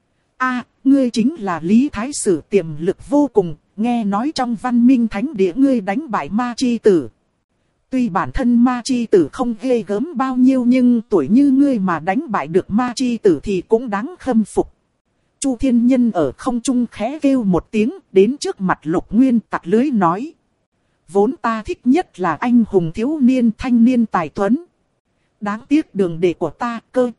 Ngươi chính là Lý Thái Sử tiềm lực vô cùng, nghe nói trong Văn Minh Thánh Địa ngươi đánh bại Ma Chi Tử. Tuy bản thân Ma Chi Tử không ghê gớm bao nhiêu nhưng tuổi như ngươi mà đánh bại được Ma Chi Tử thì cũng đáng khâm phục. Chu Thiên Nhân ở không trung khẽ kêu một tiếng, đến trước mặt Lục Nguyên tặc lưới nói. Vốn ta thích nhất là anh hùng thiếu niên thanh niên tài tuấn. Đáng tiếc đường đệ của ta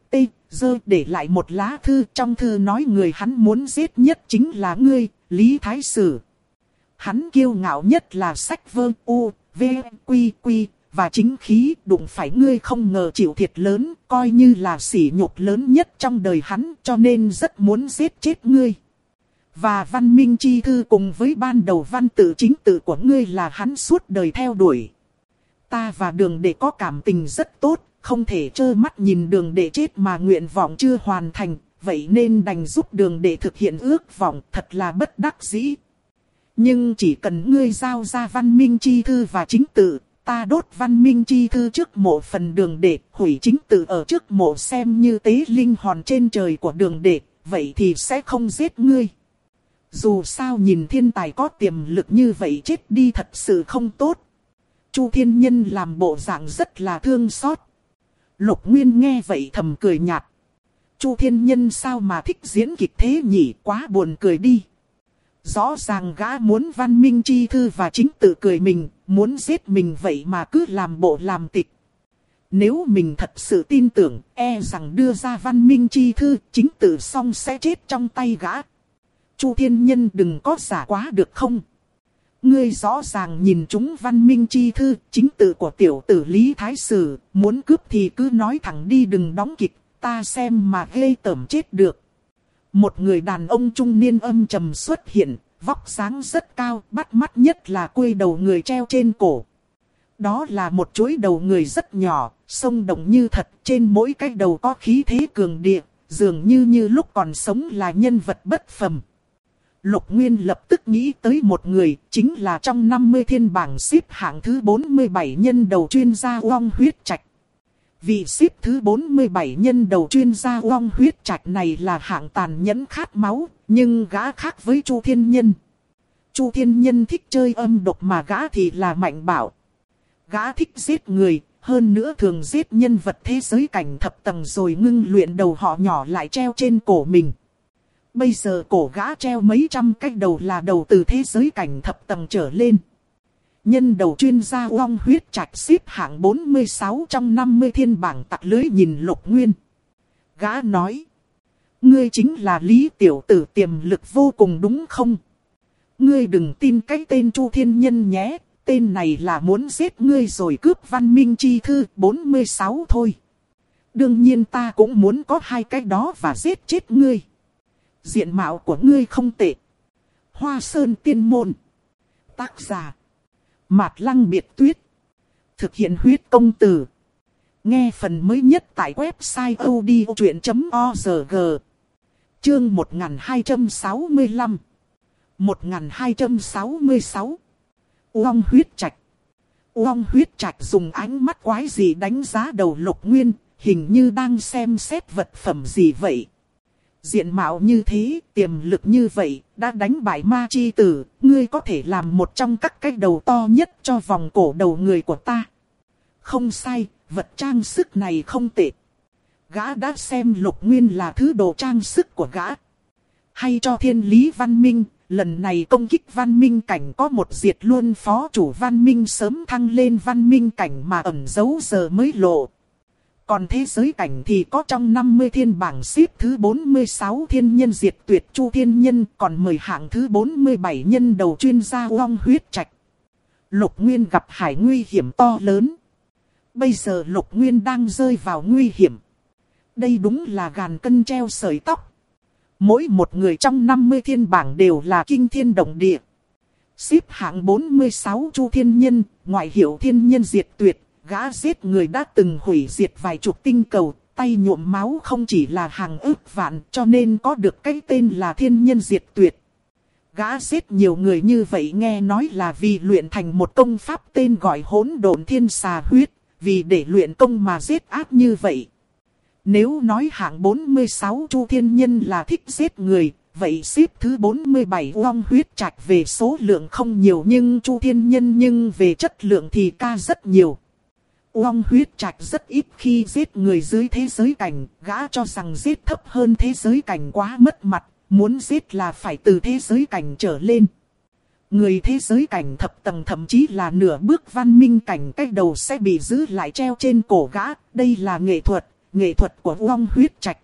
để lại một lá thư, trong thư nói người hắn muốn giết nhất chính là ngươi, Lý Thái Sử. Hắn kiêu ngạo nhất là sách vơ và chính khí, đụng phải ngươi không ngờ chịu thiệt lớn, coi như là sỉ nhục lớn nhất trong đời hắn, cho nên rất muốn giết chết ngươi. Và văn minh chi thư cùng với ban đầu văn tự chính tự của ngươi là hắn suốt đời theo đuổi. Ta và Đường Đệ có cảm tình rất tốt, không thể trơ mắt nhìn Đường Đệ chết mà nguyện vọng chưa hoàn thành, vậy nên đành giúp Đường Đệ thực hiện ước vọng, thật là bất đắc dĩ. Nhưng chỉ cần ngươi giao ra văn minh chi thư và chính tự, ta đốt văn minh chi thư trước mộ phần Đường Đệ, hủy chính tự ở trước mộ xem như tế linh hồn trên trời của Đường Đệ, vậy thì sẽ không giết ngươi. Dù sao nhìn thiên tài có tiềm lực như vậy chết đi thật sự không tốt. Chu Thiên Nhân làm bộ dạng rất là thương xót. Lục Nguyên nghe vậy thầm cười nhạt. Chu Thiên Nhân sao mà thích diễn kịch thế nhỉ, quá buồn cười đi. Rõ ràng gã muốn văn minh chi thư và chính tự cười mình, muốn giết mình vậy mà cứ làm bộ làm tịch. Nếu mình thật sự tin tưởng, e rằng đưa ra văn minh chi thư, chính tự xong sẽ chết trong tay gã. Chu Thiên Nhân đừng có giả quá được không? Ngươi rõ ràng nhìn chúng văn minh chi thư, chính tự của tiểu tử Lý Thái Sử, muốn cướp thì cứ nói thẳng đi đừng đóng kịch, ta xem mà ghê tởm chết được. Một người đàn ông trung niên âm trầm xuất hiện, vóc dáng rất cao, bắt mắt nhất là quây đầu người treo trên cổ. Đó là một chuỗi đầu người rất nhỏ, sông động như thật, trên mỗi cái đầu có khí thế cường địa, dường như lúc còn sống là nhân vật bất phàm. Lục Nguyên lập tức nghĩ tới một người, chính là trong 50 thiên bảng xếp hạng thứ 47 nhân đầu chuyên gia Uông Huyết Trạch. Vị xếp thứ 47 nhân đầu chuyên gia Uông Huyết Trạch này là hạng tàn nhẫn khát máu, nhưng gã khác với Chu Thiên Nhân. Chu Thiên Nhân thích chơi âm độc mà gã thì là mạnh bạo. Gã thích giết người, hơn nữa thường giết nhân vật thế giới cảnh thập tầng rồi ngưng luyện đầu họ nhỏ lại treo trên cổ mình. Bây giờ cổ gã treo mấy trăm cái đầu là đầu từ thế giới cảnh thập tầng trở lên. Nhân đầu chuyên gia Uông Huyết Trạch xếp hạng 46 trong 50 thiên bảng tặc lưới nhìn Lục Nguyên. Gã nói. Ngươi chính là Lý tiểu tử tiềm lực vô cùng đúng không? Ngươi đừng tin cái tên Chu Thiên Nhân nhé. Tên này là muốn giết ngươi rồi cướp văn minh chi thư 46 thôi. Đương nhiên ta cũng muốn có hai cái đó và giết chết ngươi. Diện mạo của ngươi không tệ. Hoa Sơn Tiên Môn. Tác giả. Mạt Lăng Biệt Tuyết. Thực hiện huyết công từ. Nghe phần mới nhất tại website odchuyện.org. Chương 1265. 1266. Uông Huyết Trạch. Uông Huyết Trạch dùng ánh mắt quái gì đánh giá đầu Lục Nguyên, hình như đang xem xét vật phẩm gì vậy. Diện mạo như thế, tiềm lực như vậy, đã đánh bại ma chi tử, ngươi có thể làm một trong các cái đầu to nhất cho vòng cổ đầu người của ta. Không sai, vật trang sức này không tệ. Gã đã xem Lục Nguyên là thứ đồ trang sức của gã. Hay cho thiên lý văn minh, lần này công kích văn minh cảnh có một diệt luôn phó chủ văn minh sớm thăng lên văn minh cảnh mà ẩn giấu giờ mới lộ. Còn thế giới cảnh thì có trong 50 thiên bảng xếp thứ 46 thiên nhân diệt tuyệt Chu Thiên Nhân, còn 10 hạng thứ 47 nhân đầu chuyên gia Uông Huyết Trạch. Lục Nguyên gặp hải nguy hiểm to lớn. Bây giờ Lục Nguyên đang rơi vào nguy hiểm. Đây đúng là gàn cân treo sợi tóc. Mỗi một người trong 50 thiên bảng đều là kinh thiên động địa. Xếp hạng 46 Chu Thiên Nhân, ngoại hiệu thiên nhân diệt tuyệt. Gã giết người đã từng hủy diệt vài chục tinh cầu, tay nhuộm máu không chỉ là hàng ức vạn, cho nên có được cái tên là thiên nhân diệt tuyệt. Gã giết nhiều người như vậy nghe nói là vì luyện thành một công pháp tên gọi Hỗn Độn Thiên Xà Huyết, vì để luyện công mà giết ác như vậy. Nếu nói hạng 46 Chu Thiên Nhân là thích giết người, vậy xếp thứ 47 Uông Huyết Trạch về số lượng không nhiều nhưng Chu Thiên Nhân nhưng về chất lượng thì ca rất nhiều. Uông Huyết Trạch rất ít khi giết người dưới thế giới cảnh, gã cho rằng giết thấp hơn thế giới cảnh quá mất mặt, muốn giết là phải từ thế giới cảnh trở lên. Người thế giới cảnh thập tầng thậm chí là nửa bước văn minh cảnh cái đầu sẽ bị giữ lại treo trên cổ gã, đây là nghệ thuật của Uông Huyết Trạch.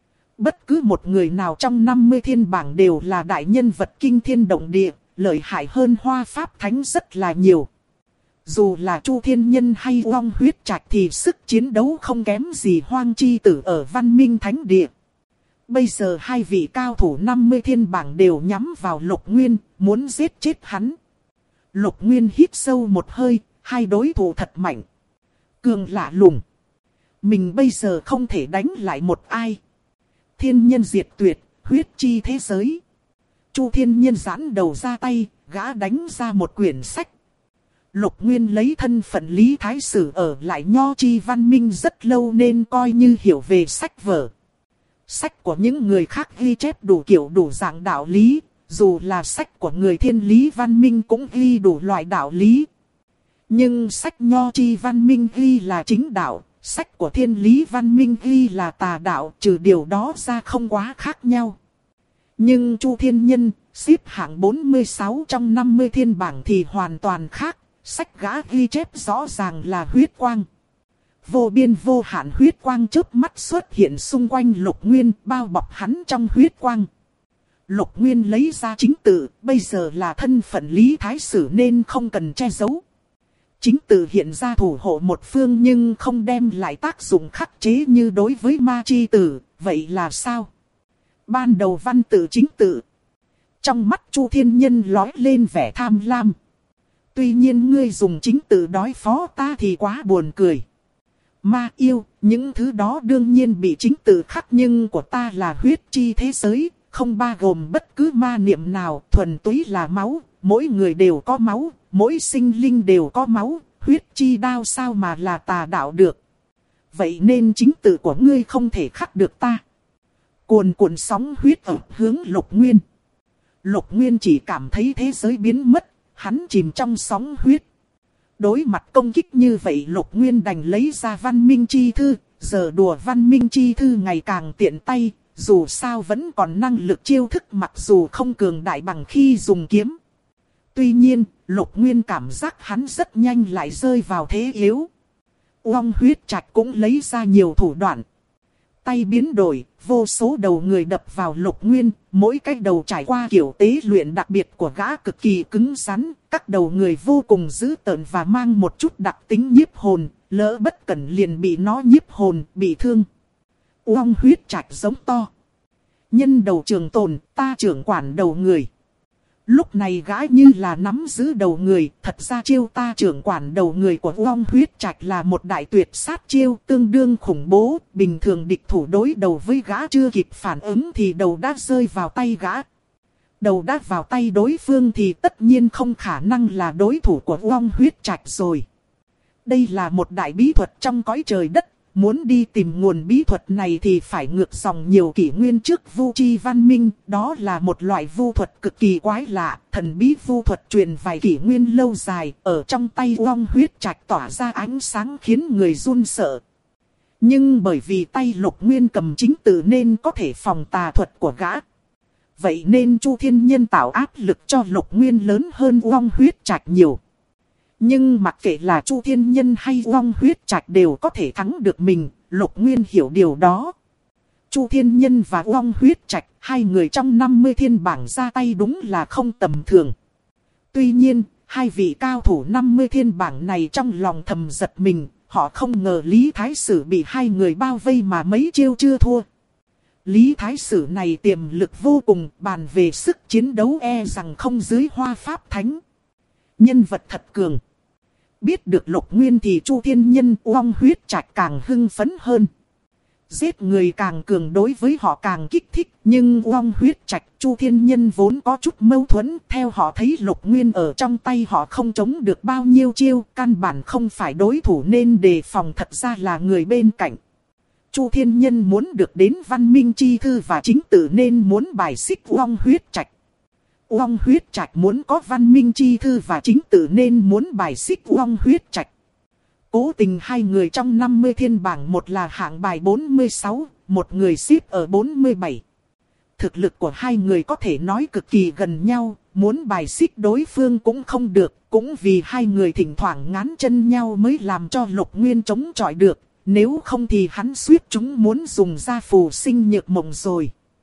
Bất cứ một người nào trong 50 thiên bảng đều là đại nhân vật kinh thiên động địa, lợi hại hơn Hoa Pháp Thánh rất là nhiều. Dù là Chu Thiên Nhân hay Long Huyết Trạch thì sức chiến đấu không kém gì Hoang Chi Tử ở Văn Minh Thánh Địa. Bây giờ hai vị cao thủ 50 thiên bảng đều nhắm vào Lục Nguyên, muốn giết chết hắn. Lục Nguyên hít sâu một hơi, hai đối thủ thật mạnh. Cường lạ lùng. Mình bây giờ không thể đánh lại một ai. Thiên nhân diệt tuyệt, huyết chi thế giới. Chu Thiên Nhân giãn đầu ra tay, gã đánh ra một quyển sách. Lục Nguyên lấy thân phận Lý Thái Sử ở lại Nho Chi Văn Minh rất lâu nên coi như hiểu về sách vở. Sách của những người khác ghi chép đủ kiểu đủ dạng đạo lý, dù là sách của người Thiên Lý Văn Minh cũng ghi đủ loại đạo lý. Nhưng sách Nho Chi Văn Minh ghi là chính đạo, sách của Thiên Lý Văn Minh ghi là tà đạo, trừ điều đó ra không quá khác nhau. Nhưng Chu Thiên Nhân, xếp hạng 46 trong 50 thiên bảng thì hoàn toàn khác, sách gã ghi chép rõ ràng là huyết quang. Vô biên vô hạn huyết quang chớp mắt xuất hiện xung quanh Lục Nguyên, bao bọc hắn trong huyết quang. Lục Nguyên lấy ra chính tự, bây giờ là thân phận Lý Thái Sử nên không cần che giấu. Chính tự hiện ra thủ hộ một phương nhưng không đem lại tác dụng khắc chế như đối với Ma Chi Tử, vậy là sao? Ban đầu văn tự chính tự. Trong mắt Chu Thiên Nhân lóe lên vẻ tham lam. Tuy nhiên ngươi dùng chính tự đối phó ta thì quá buồn cười. Ma yêu, những thứ đó đương nhiên bị chính tự khắc nhưng của ta là huyết chi thế giới, không bao gồm bất cứ ma niệm nào, thuần túy là máu, mỗi người đều có máu, mỗi sinh linh đều có máu, huyết chi đao sao mà là tà đạo được. Vậy nên chính tự của ngươi không thể khắc được ta. Cuồn cuộn sóng huyết ập hướng Lục Nguyên. Lục Nguyên chỉ cảm thấy thế giới biến mất, hắn chìm trong sóng huyết. Đối mặt công kích như vậy Lục Nguyên đành lấy ra Văn Minh Chi Thư, giờ đùa Văn Minh Chi Thư ngày càng tiện tay, dù sao vẫn còn năng lực chiêu thức mặc dù không cường đại bằng khi dùng kiếm. Tuy nhiên, Lục Nguyên cảm giác hắn rất nhanh lại rơi vào thế yếu. Long Huyết Trạch cũng lấy ra nhiều thủ đoạn. Tay biến đổi, vô số đầu người đập vào Lục Nguyên, mỗi cái đầu trải qua kiểu tế luyện đặc biệt của gã cực kỳ cứng rắn, các đầu người vô cùng dữ tợn và mang một chút đặc tính nhiếp hồn, lỡ bất cẩn liền bị nó nhiếp hồn, bị thương. Long Huyết Trạch giống to. Nhân đầu trường tồn, ta trưởng quản đầu người. Lúc này gã như là nắm giữ đầu người, thật ra chiêu ta trưởng quản đầu người của Long Huyết Trạch là một đại tuyệt sát chiêu tương đương khủng bố, bình thường địch thủ đối đầu với gã chưa kịp phản ứng thì đầu đã rơi vào tay gã. Đầu đã vào tay đối phương thì tất nhiên không khả năng là đối thủ của Long Huyết Trạch rồi. Đây là một đại bí thuật trong cõi trời đất. Muốn đi tìm nguồn bí thuật này thì phải ngược dòng nhiều kỷ nguyên trước Vu Chi Văn Minh. Đó là một loại vu thuật cực kỳ quái lạ. Thần bí vu thuật truyền vài kỷ nguyên lâu dài. Ở trong tay Long Huyết Trạch tỏa ra ánh sáng khiến người run sợ. Nhưng bởi vì tay Lục Nguyên cầm chính tự nên có thể phòng tà thuật của gã. Vậy nên Chu Thiên Nhân tạo áp lực cho Lục Nguyên lớn hơn Long Huyết Trạch nhiều. Nhưng mặc kệ là Chu Thiên Nhân hay Long Huyết Trạch đều có thể thắng được mình, Lục Nguyên hiểu điều đó. Chu Thiên Nhân và Long Huyết Trạch, hai người trong 50 thiên bảng ra tay đúng là không tầm thường. Tuy nhiên, hai vị cao thủ 50 thiên bảng này trong lòng thầm giật mình, họ không ngờ Lý Thái Sử bị hai người bao vây mà mấy chiêu chưa thua. Lý Thái Sử này tiềm lực vô cùng, bàn về sức chiến đấu e rằng không dưới Hoa Pháp Thánh. Nhân vật thật cường. Biết được Lục Nguyên thì Chu Thiên Nhân Long Huyết Trạch càng hưng phấn hơn. Giết người càng cường đối với họ càng kích thích. Nhưng Long Huyết Trạch Chu Thiên Nhân vốn có chút mâu thuẫn. Theo họ thấy Lục Nguyên ở trong tay họ không chống được bao nhiêu chiêu. Căn bản không phải đối thủ nên đề phòng thật ra là người bên cạnh. Chu Thiên Nhân muốn được đến Văn Minh Chi Thư và chính tự nên muốn bài xích Long Huyết Trạch. Long Huyết Trạch muốn có Văn Minh Chi Thư và chính tự nên muốn bài xích Long Huyết Trạch. Cố tình hai người trong 50 thiên bảng, một là hạng bài 46, một người xếp ở 47. Thực lực của hai người có thể nói cực kỳ gần nhau, muốn bài xích đối phương cũng không được, cũng vì hai người thỉnh thoảng ngán chân nhau mới làm cho Lục Nguyên chống chọi được, nếu không thì hắn suýt chúng muốn dùng ra phù sinh nhược mộng rồi.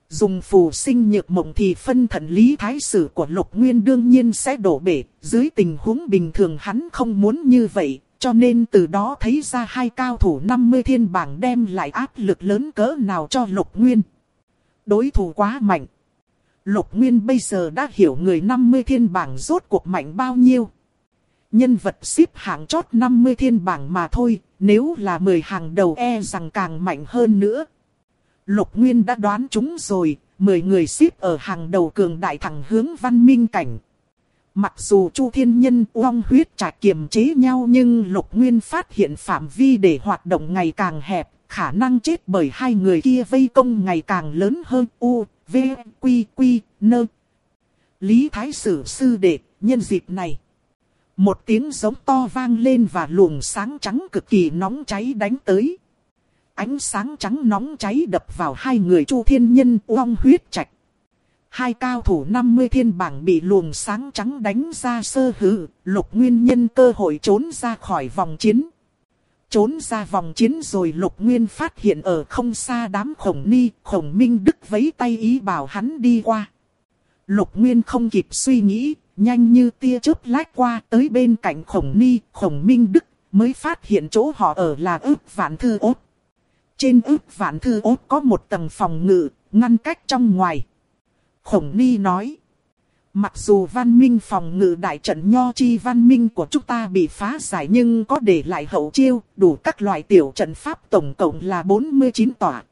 Dùng phù sinh nhược mộng thì phân thận Lý Thái Sử của Lục Nguyên đương nhiên sẽ đổ bể. Dưới tình huống bình thường hắn không muốn như vậy. Cho nên từ đó thấy ra hai cao thủ 50 thiên bảng đem lại áp lực lớn cỡ nào cho Lục Nguyên. Đối thủ quá mạnh. Lục Nguyên bây giờ đã hiểu người 50 thiên bảng rốt cuộc mạnh bao nhiêu. Nhân vật xếp hạng chót 50 thiên bảng mà thôi, nếu là 10 hàng đầu e rằng càng mạnh hơn nữa. Lục Nguyên đã đoán chúng rồi, 10 người xếp ở hàng đầu cường đại thẳng hướng văn minh cảnh. Mặc dù Chu Thiên Nhân Oong Huyết Trạch kiềm chế nhau nhưng Lục Nguyên phát hiện phạm vi để hoạt động ngày càng hẹp, khả năng chết bởi hai người kia vây công ngày càng lớn hơn. U, V, Quy, Quy, Nơ. Lý Thái Sử sư đệ, nhân dịp này. Một tiếng giống to vang lên và luồng sáng trắng cực kỳ nóng cháy đánh tới. Ánh sáng trắng nóng cháy đập vào hai người Chu Thiên Nhân Oong Huyết Trạch. Hai cao thủ 50 thiên bảng bị luồng sáng trắng đánh ra sơ hở, Lục Nguyên nhân cơ hội trốn ra khỏi vòng chiến. Trốn ra vòng chiến rồi Lục Nguyên phát hiện ở không xa đám Khổng Ni, Khổng Minh Đức vẫy tay ý bảo hắn đi qua. Lục Nguyên không kịp suy nghĩ, nhanh như tia chớp lách qua tới bên cạnh Khổng Ni, Khổng Minh Đức, mới phát hiện chỗ họ ở là ức vạn thư ốt. Trên ức vạn thư ốt có một tầng phòng ngự, ngăn cách trong ngoài. Khổng Ni nói, mặc dù văn minh phòng ngự đại trận Nho Chi văn minh của chúng ta bị phá giải nhưng có để lại hậu chiêu, đủ các loại tiểu trận pháp tổng cộng là 49 tòa.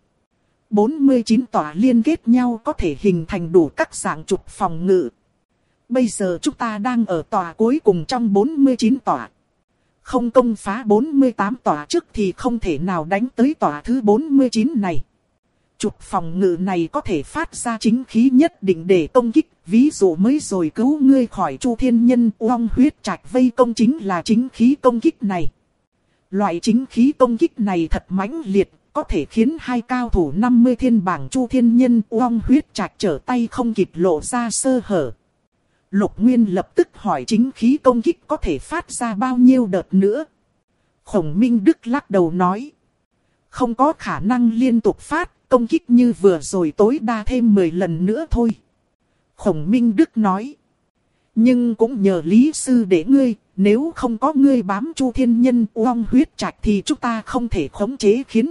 49 tòa liên kết nhau có thể hình thành đủ các dạng trục phòng ngự. Bây giờ chúng ta đang ở tòa cuối cùng trong 49 tòa. Không công phá 48 tòa trước thì không thể nào đánh tới tòa thứ 49 này. Trục phòng ngự này có thể phát ra chính khí nhất định để công kích. Ví dụ mới rồi cứu ngươi khỏi Chu Thiên Nhân Oong Huyết Trạch vây công chính là chính khí công kích này. Loại chính khí công kích này thật mãnh liệt, có thể khiến hai cao thủ 50 thiên bảng Chu Thiên Nhân Oong Huyết Trạch trở tay không kịp lộ ra sơ hở. Lục Nguyên lập tức hỏi chính khí công kích có thể phát ra bao nhiêu đợt nữa. Khổng Minh Đức lắc đầu nói, không có khả năng liên tục phát, công kích như vừa rồi tối đa thêm 10 lần nữa thôi. Khổng Minh Đức nói, nhưng cũng nhờ Lý sư để ngươi, nếu không có ngươi bám Chu Thiên Nhân Oong Huyết Trạch thì chúng ta không thể khống chế khiến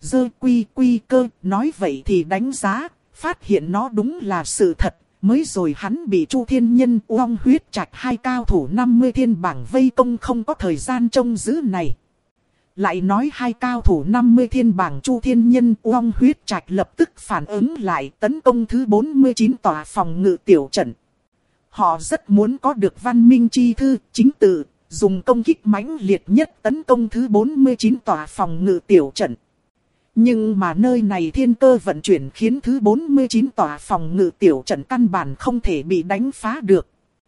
quy cơ. Nói vậy thì đánh giá, phát hiện nó đúng là sự thật. Mới rồi hắn bị Chu Thiên Nhân Oong Huyết Trạch hai cao thủ 50 thiên bảng vây công không có thời gian trông giữ này. Lại nói hai cao thủ 50 thiên bảng Chu Thiên Nhân Oong Huyết Trạch lập tức phản ứng lại tấn công thứ 49 tòa phòng ngự tiểu trận. Họ rất muốn có được văn minh chi thư, chính tự, dùng công kích mãnh liệt nhất tấn công thứ 49 tòa phòng ngự tiểu trận. Nhưng mà nơi này thiên cơ vận chuyển khiến thứ 49 tòa phòng ngự tiểu trận căn bản không thể bị đánh phá được.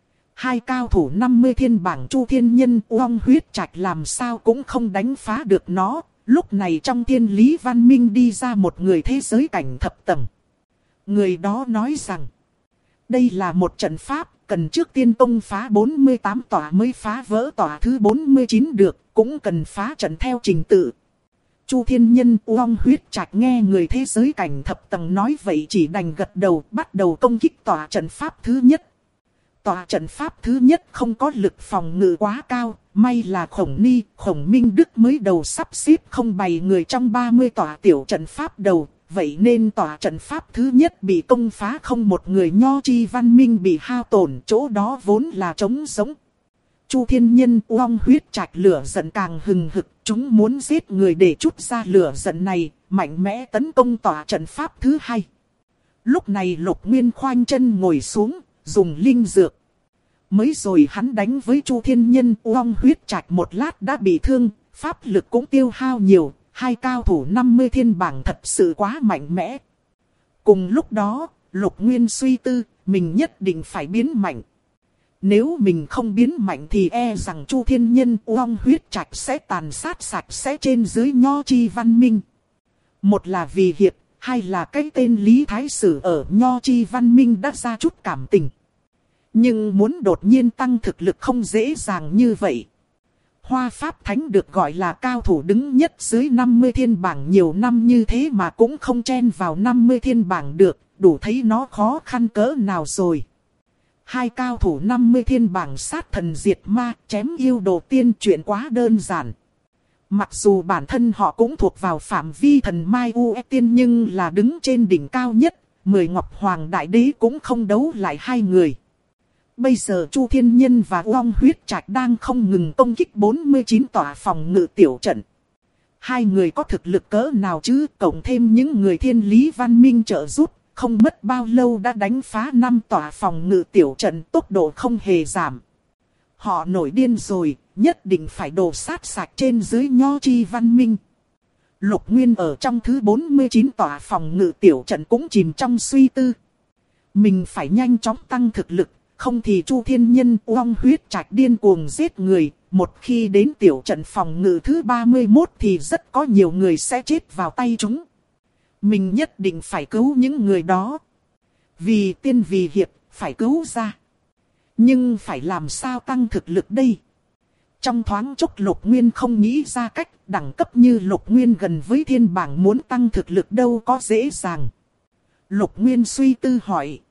Hai cao thủ 50 thiên bảng Chu Thiên Nhân Oong Huyết Trạch làm sao cũng không đánh phá được nó. Lúc này trong thiên lý văn minh đi ra một người thế giới cảnh thập tầng. Người đó nói rằng, đây là một trận pháp, cần trước tiên công phá 48 tòa mới phá vỡ tòa thứ 49 được, cũng cần phá trận theo trình tự. Chu Thiên Nhân Oong Huyết Trạch nghe người thế giới cảnh thập tầng nói vậy chỉ đành gật đầu, bắt đầu công kích tòa trận pháp thứ nhất. Tòa trận pháp thứ nhất không có lực phòng ngự quá cao, may là Khổng Ni, Khổng Minh Đức mới đầu sắp xếp không bày người trong 30 tòa tiểu trận pháp đầu, vậy nên tòa trận pháp thứ nhất bị công phá không một người Nho Chi văn minh bị hao tổn, chỗ đó vốn là trống rỗng. Chu Thiên Nhân Oong Huyết Trạch lửa giận càng hừng hực, chúng muốn giết người để trút ra lửa giận này, mạnh mẽ tấn công tòa trận pháp thứ hai. Lúc này Lục Nguyên khoanh chân ngồi xuống, dùng linh dược. Mới rồi hắn đánh với Chu Thiên Nhân Oong Huyết Trạch một lát đã bị thương, pháp lực cũng tiêu hao nhiều, hai cao thủ 50 thiên bảng thật sự quá mạnh mẽ. Cùng lúc đó, Lục Nguyên suy tư, mình nhất định phải biến mạnh. Nếu mình không biến mạnh thì e rằng Chu Thiên Nhân Oong Huyết Trạch sẽ tàn sát sạch sẽ trên dưới Nho Chi văn minh. Một là vì hiệp, hai là cái tên Lý Thái Sử ở Nho Chi văn minh đã ra chút cảm tình. Nhưng muốn đột nhiên tăng thực lực không dễ dàng như vậy. Hoa Pháp Thánh được gọi là cao thủ đứng nhất dưới 50 thiên bảng nhiều năm như thế mà cũng không chen vào 50 thiên bảng được. đủ thấy nó khó khăn cỡ nào rồi. Hai cao thủ 50 thiên bảng sát thần diệt ma, chém yêu đồ tiên chuyện quá đơn giản. Mặc dù bản thân họ cũng thuộc vào phạm vi thần Mai U Tiên nhưng là đứng trên đỉnh cao nhất, 10 Ngọc Hoàng Đại Đế cũng không đấu lại hai người. Bây giờ Chu Thiên Nhân và Uông Huyết Trạch đang không ngừng công kích 49 tòa phòng ngự tiểu trận. Hai người có thực lực cỡ nào chứ, cộng thêm những người thiên lý văn minh trợ giúp, không mất bao lâu đã đánh phá 5 tòa phòng ngự tiểu trận, tốc độ không hề giảm. Họ nổi điên rồi, nhất định phải đổ sát sạch trên dưới Nho Chi văn minh. Lục Nguyên ở trong thứ 49 tòa phòng ngự tiểu trận cũng chìm trong suy tư. Mình phải nhanh chóng tăng thực lực, không thì Chu Thiên Nhân Uông Huyết Trạch điên cuồng giết người. Một khi đến tiểu trận phòng ngự thứ 31 thì rất có nhiều người sẽ chết vào tay chúng. Mình nhất định phải cứu những người đó. Vì tiên vì hiệp, phải cứu ra. Nhưng phải làm sao tăng thực lực đây? Trong thoáng chốc Lục Nguyên không nghĩ ra cách, đẳng cấp như Lục Nguyên gần với thiên bảng muốn tăng thực lực đâu có dễ dàng. Lục Nguyên suy tư hỏi.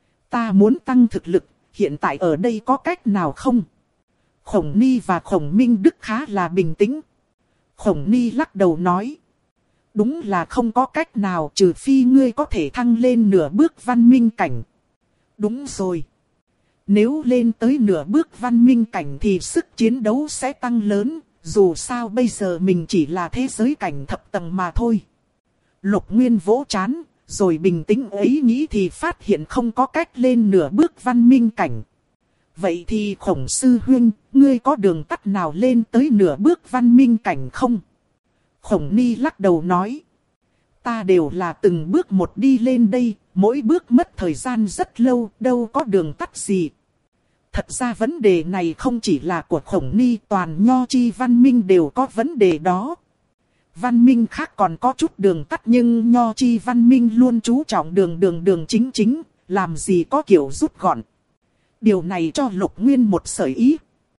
Ta muốn tăng thực lực, hiện tại ở đây có cách nào không? Khổng Ni và Khổng Minh Đức khá là bình tĩnh. Khổng Ni lắc đầu nói. Đúng là không có cách nào trừ phi ngươi có thể thăng lên nửa bước văn minh cảnh. Đúng rồi. Nếu lên tới nửa bước văn minh cảnh thì sức chiến đấu sẽ tăng lớn. Dù sao bây giờ mình chỉ là thế giới cảnh thập tầng mà thôi. Lục Nguyên vỗ trán, rồi bình tĩnh ấy nghĩ thì phát hiện không có cách lên nửa bước văn minh cảnh. Vậy thì Khổng sư huynh, ngươi có đường tắt nào lên tới nửa bước văn minh cảnh không? Khổng Ni lắc đầu nói. Ta đều là từng bước một đi lên đây, mỗi bước mất thời gian rất lâu, đâu có đường tắt gì. Thật ra vấn đề này không chỉ là của Khổng Ni, toàn Nho Chi văn minh đều có vấn đề đó. Văn minh khác còn có chút đường tắt nhưng Nho Chi văn minh luôn chú trọng đường chính, làm gì có kiểu rút gọn. Điều này cho Lục Nguyên một sợi ý.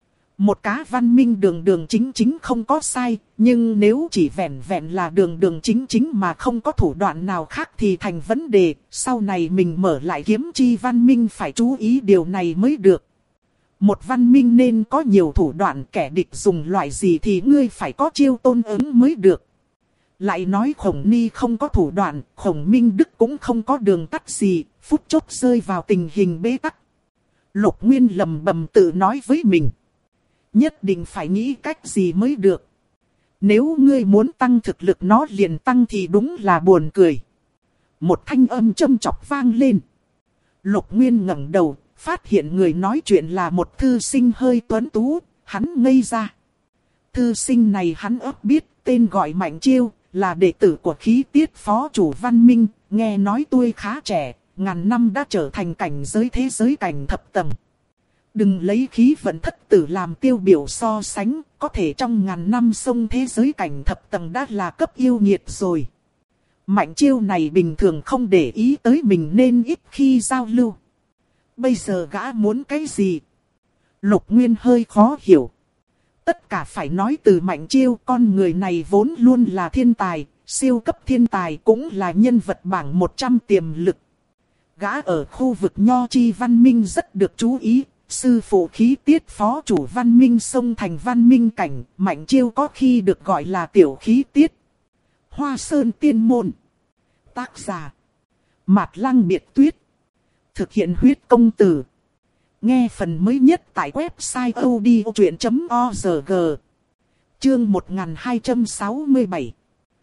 Một cá văn minh đường chính không có sai, nhưng nếu chỉ vẹn là đường chính mà không có thủ đoạn nào khác thì thành vấn đề. Sau này mình mở lại kiếm chi văn minh phải chú ý điều này mới được. Một văn minh nên có nhiều thủ đoạn, kẻ địch dùng loại gì thì ngươi phải có chiêu tôn ứng mới được. Lại nói Khổng Ni không có thủ đoạn, Khổng Minh Đức cũng không có đường tắt gì, phút chốc rơi vào tình hình bế tắc. Lục Nguyên lầm bầm tự nói với mình. Nhất định phải nghĩ cách gì mới được. Nếu ngươi muốn tăng thực lực nó liền tăng thì đúng là buồn cười. Một thanh âm châm chọc vang lên. Lục Nguyên ngẩng đầu, phát hiện người nói chuyện là một thư sinh hơi tuấn tú, hắn ngây ra. Thư sinh này hắn ấp biết, tên gọi Mạnh Chiêu, là đệ tử của khí tiết phó chủ văn minh, nghe nói tuổi khá trẻ, ngàn năm đã trở thành cảnh giới thế giới cảnh thập tầng. Đừng lấy khí vận thất tử làm tiêu biểu so sánh, có thể trong ngàn năm sông thế giới cảnh thập tầng đã là cấp yêu nghiệt rồi. Mạnh Chiêu này bình thường không để ý tới mình nên ít khi giao lưu. Bây giờ gã muốn cái gì? Lục Nguyên hơi khó hiểu. Tất cả phải nói từ Mạnh Chiêu, con người này vốn luôn là thiên tài, siêu cấp thiên tài cũng là nhân vật bảng 100 tiềm lực. Gã ở khu vực Nho Chi văn minh rất được chú ý, sư phụ khí tiết phó chủ văn minh xông thành văn minh cảnh, Mạnh Chiêu có khi được gọi là tiểu khí tiết. Hoa Sơn Tiên Môn. Tác giả Mạt Lăng Biệt Tuyết. Thực hiện huyết công từ. Nghe phần mới nhất tại website odchuyện.org. Chương 1267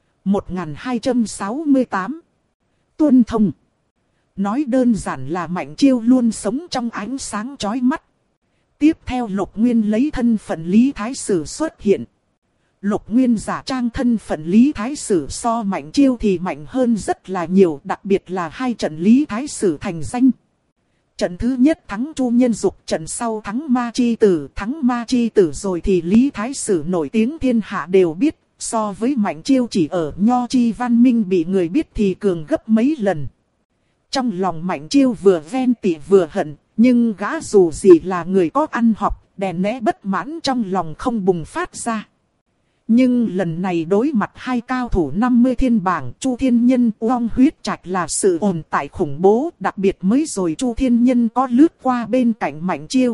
1268 Tuân thông. Nói đơn giản là Mạnh Chiêu luôn sống trong ánh sáng chói mắt. Tiếp theo Lục Nguyên lấy thân phận Lý Thái Sử xuất hiện. Lục Nguyên giả trang thân phận Lý Thái Sử so Mạnh Chiêu thì mạnh hơn rất là nhiều, đặc biệt là hai trận Lý Thái Sử thành danh. Trận thứ nhất thắng Chu Nhân Dục, trận sau thắng Ma Chi Tử rồi thì Lý Thái Sử nổi tiếng thiên hạ đều biết, so với Mạnh Chiêu chỉ ở Nho Chi văn minh bị người biết thì cường gấp mấy lần. Trong lòng Mạnh Chiêu vừa ven tị vừa hận, nhưng gã dù gì là người có ăn học, đè nén bất mãn trong lòng không bùng phát ra. Nhưng lần này đối mặt hai cao thủ 50 thiên bảng, Chu Thiên Nhân Oong Huyết Trạch là sự ồn tại khủng bố, đặc biệt mới rồi Chu Thiên Nhân có lướt qua bên cạnh Mạnh Chiêu.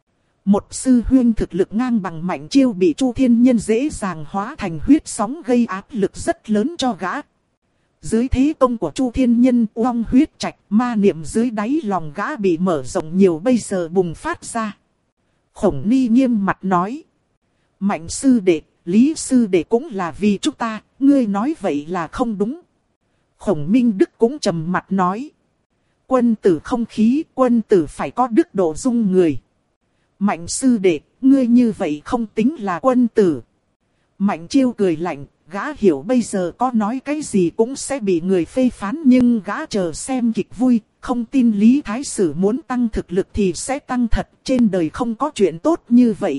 Một sư huynh thực lực ngang bằng Mạnh Chiêu bị Chu Thiên Nhân dễ dàng hóa thành huyết sóng gây áp lực rất lớn cho gã. Dưới thế công của Chu Thiên Nhân Oong Huyết Trạch, ma niệm dưới đáy lòng gã bị mở rộng nhiều bây giờ bùng phát ra. Khổng Ni nghiêm mặt nói. Mạnh sư đệ, Lý sư đệ cũng là vì chúng ta, ngươi nói vậy là không đúng. Khổng Minh Đức cũng trầm mặt nói. Quân tử không khí, quân tử phải có đức độ dung người. Mạnh sư đệ, ngươi như vậy không tính là quân tử. Mạnh Chiêu cười lạnh, gã hiểu bây giờ có nói cái gì cũng sẽ bị người phê phán, nhưng gã chờ xem kịch vui, không tin Lý Thái Sử muốn tăng thực lực thì sẽ tăng thật, trên đời không có chuyện tốt như vậy.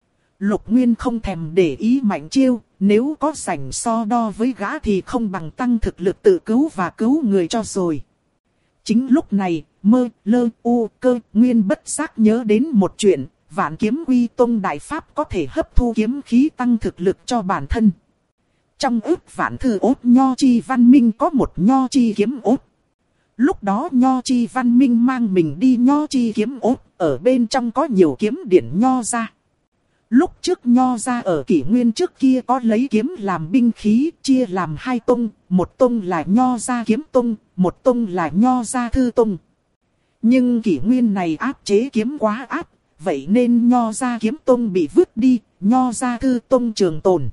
Lục Nguyên không thèm để ý Mạnh Chiêu, nếu có rảnh so đo với gã thì không bằng tăng thực lực tự cứu và cứu người cho rồi. Chính lúc này, Mơ, Lơ, U, Cơ, Nguyên bất giác nhớ đến một chuyện, Vạn Kiếm Quy Tông Đại Pháp có thể hấp thu kiếm khí tăng thực lực cho bản thân. Trong ức Vạn Thư Ốt Nho Chi Văn Minh có một Nho Chi Kiếm Ốt. Lúc đó Nho Chi Văn Minh mang mình đi Nho Chi Kiếm Ốt, ở bên trong có nhiều kiếm điển Nho ra. Lúc trước Nho ra ở kỷ nguyên trước kia có lấy kiếm làm binh khí, chia làm hai tông, một tông là Nho ra Kiếm Tông, một tông là Nho ra Thư Tông. Nhưng kỷ nguyên này áp chế kiếm quá áp, vậy nên Nho ra Kiếm Tông bị vứt đi, Nho ra Thư Tông trường tồn.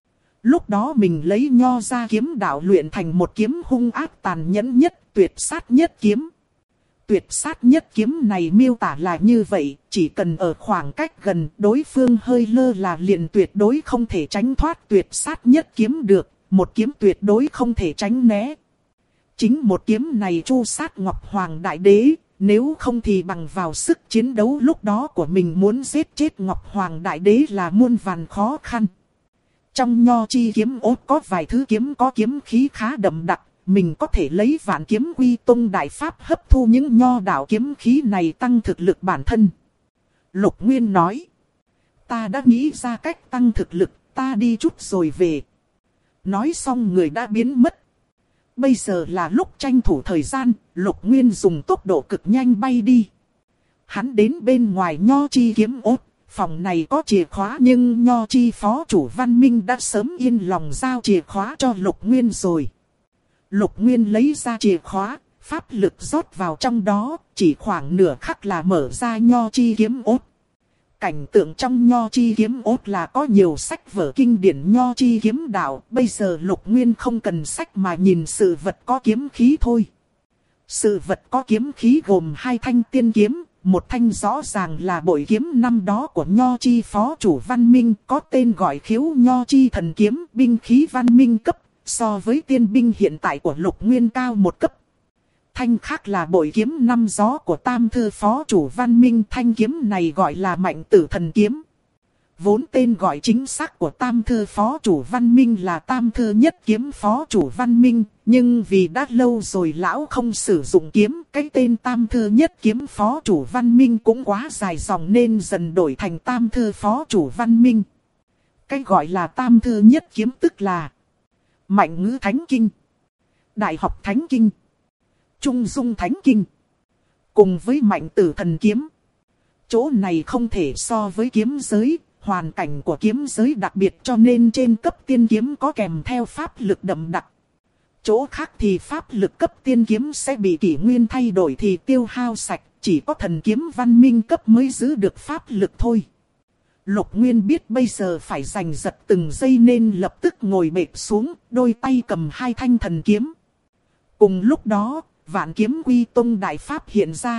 Lúc đó mình lấy Nho ra kiếm đạo luyện thành một kiếm hung ác tàn nhẫn nhất, tuyệt sát nhất kiếm. Tuyệt sát nhất kiếm này miêu tả là như vậy, chỉ cần ở khoảng cách gần đối phương hơi lơ là liền tuyệt đối không thể tránh thoát tuyệt sát nhất kiếm được, một kiếm tuyệt đối không thể tránh né. Chính một kiếm này chu sát Ngọc Hoàng Đại Đế, nếu không thì bằng vào sức chiến đấu lúc đó của mình muốn giết chết Ngọc Hoàng Đại Đế là muôn vàn khó khăn. Trong Nho Chi Kiếm Ốt có vài thứ kiếm có kiếm khí khá đậm đặc. Mình có thể lấy Vạn Kiếm Quy Tông Đại Pháp hấp thu những nho đạo kiếm khí này tăng thực lực bản thân. Lục Nguyên nói. Ta đã nghĩ ra cách tăng thực lực, ta đi chút rồi về. Nói xong người đã biến mất. Bây giờ là lúc tranh thủ thời gian, Lục Nguyên dùng tốc độ cực nhanh bay đi. Hắn đến bên ngoài Nho Chi Kiếm Ốt. Phòng này có chìa khóa nhưng Nho Chi phó chủ Văn Minh đã sớm yên lòng giao chìa khóa cho Lục Nguyên rồi. Lục Nguyên lấy ra chìa khóa, pháp lực rót vào trong đó, chỉ khoảng nửa khắc là mở ra Nho Chi Kiếm Ốt. Cảnh tượng trong Nho Chi Kiếm Ốt là có nhiều sách vở kinh điển Nho Chi Kiếm Đạo, bây giờ Lục Nguyên không cần sách mà nhìn sự vật có kiếm khí thôi. Sự vật có kiếm khí gồm hai thanh tiên kiếm, một thanh rõ ràng là bội kiếm năm đó của Nho Chi phó chủ Văn Minh, có tên gọi Khiếu Nho Chi Thần Kiếm, binh khí Văn Minh cấp. So với tiên binh hiện tại của Lục Nguyên cao một cấp. Thanh khác là bội kiếm năm gió của Tam Thư phó chủ Văn Minh. Thanh kiếm này gọi là Mạnh Tử Thần Kiếm. Vốn tên gọi chính xác của Tam Thư phó chủ Văn Minh là Tam Thư Nhất Kiếm phó chủ Văn Minh. Nhưng vì đã lâu rồi lão không sử dụng kiếm, cái tên Tam Thư Nhất Kiếm phó chủ Văn Minh cũng quá dài dòng nên dần đổi thành Tam Thư phó chủ Văn Minh. Cái gọi là Tam Thư Nhất Kiếm tức là Mạnh Ngữ Thánh Kinh, Đại Học Thánh Kinh, Trung Dung Thánh Kinh, cùng với Mạnh Tử Thần Kiếm. Chỗ này không thể so với kiếm giới, hoàn cảnh của kiếm giới đặc biệt cho nên trên cấp tiên kiếm có kèm theo pháp lực đậm đặc. Chỗ khác thì pháp lực cấp tiên kiếm sẽ bị kỷ nguyên thay đổi thì tiêu hao sạch, chỉ có thần kiếm Văn Minh cấp mới giữ được pháp lực thôi. Lục Nguyên biết bây giờ phải giành giật từng giây nên lập tức ngồi bệt xuống, đôi tay cầm hai thanh thần kiếm. Cùng lúc đó, Vạn Kiếm Quy Tông Đại Pháp hiện ra,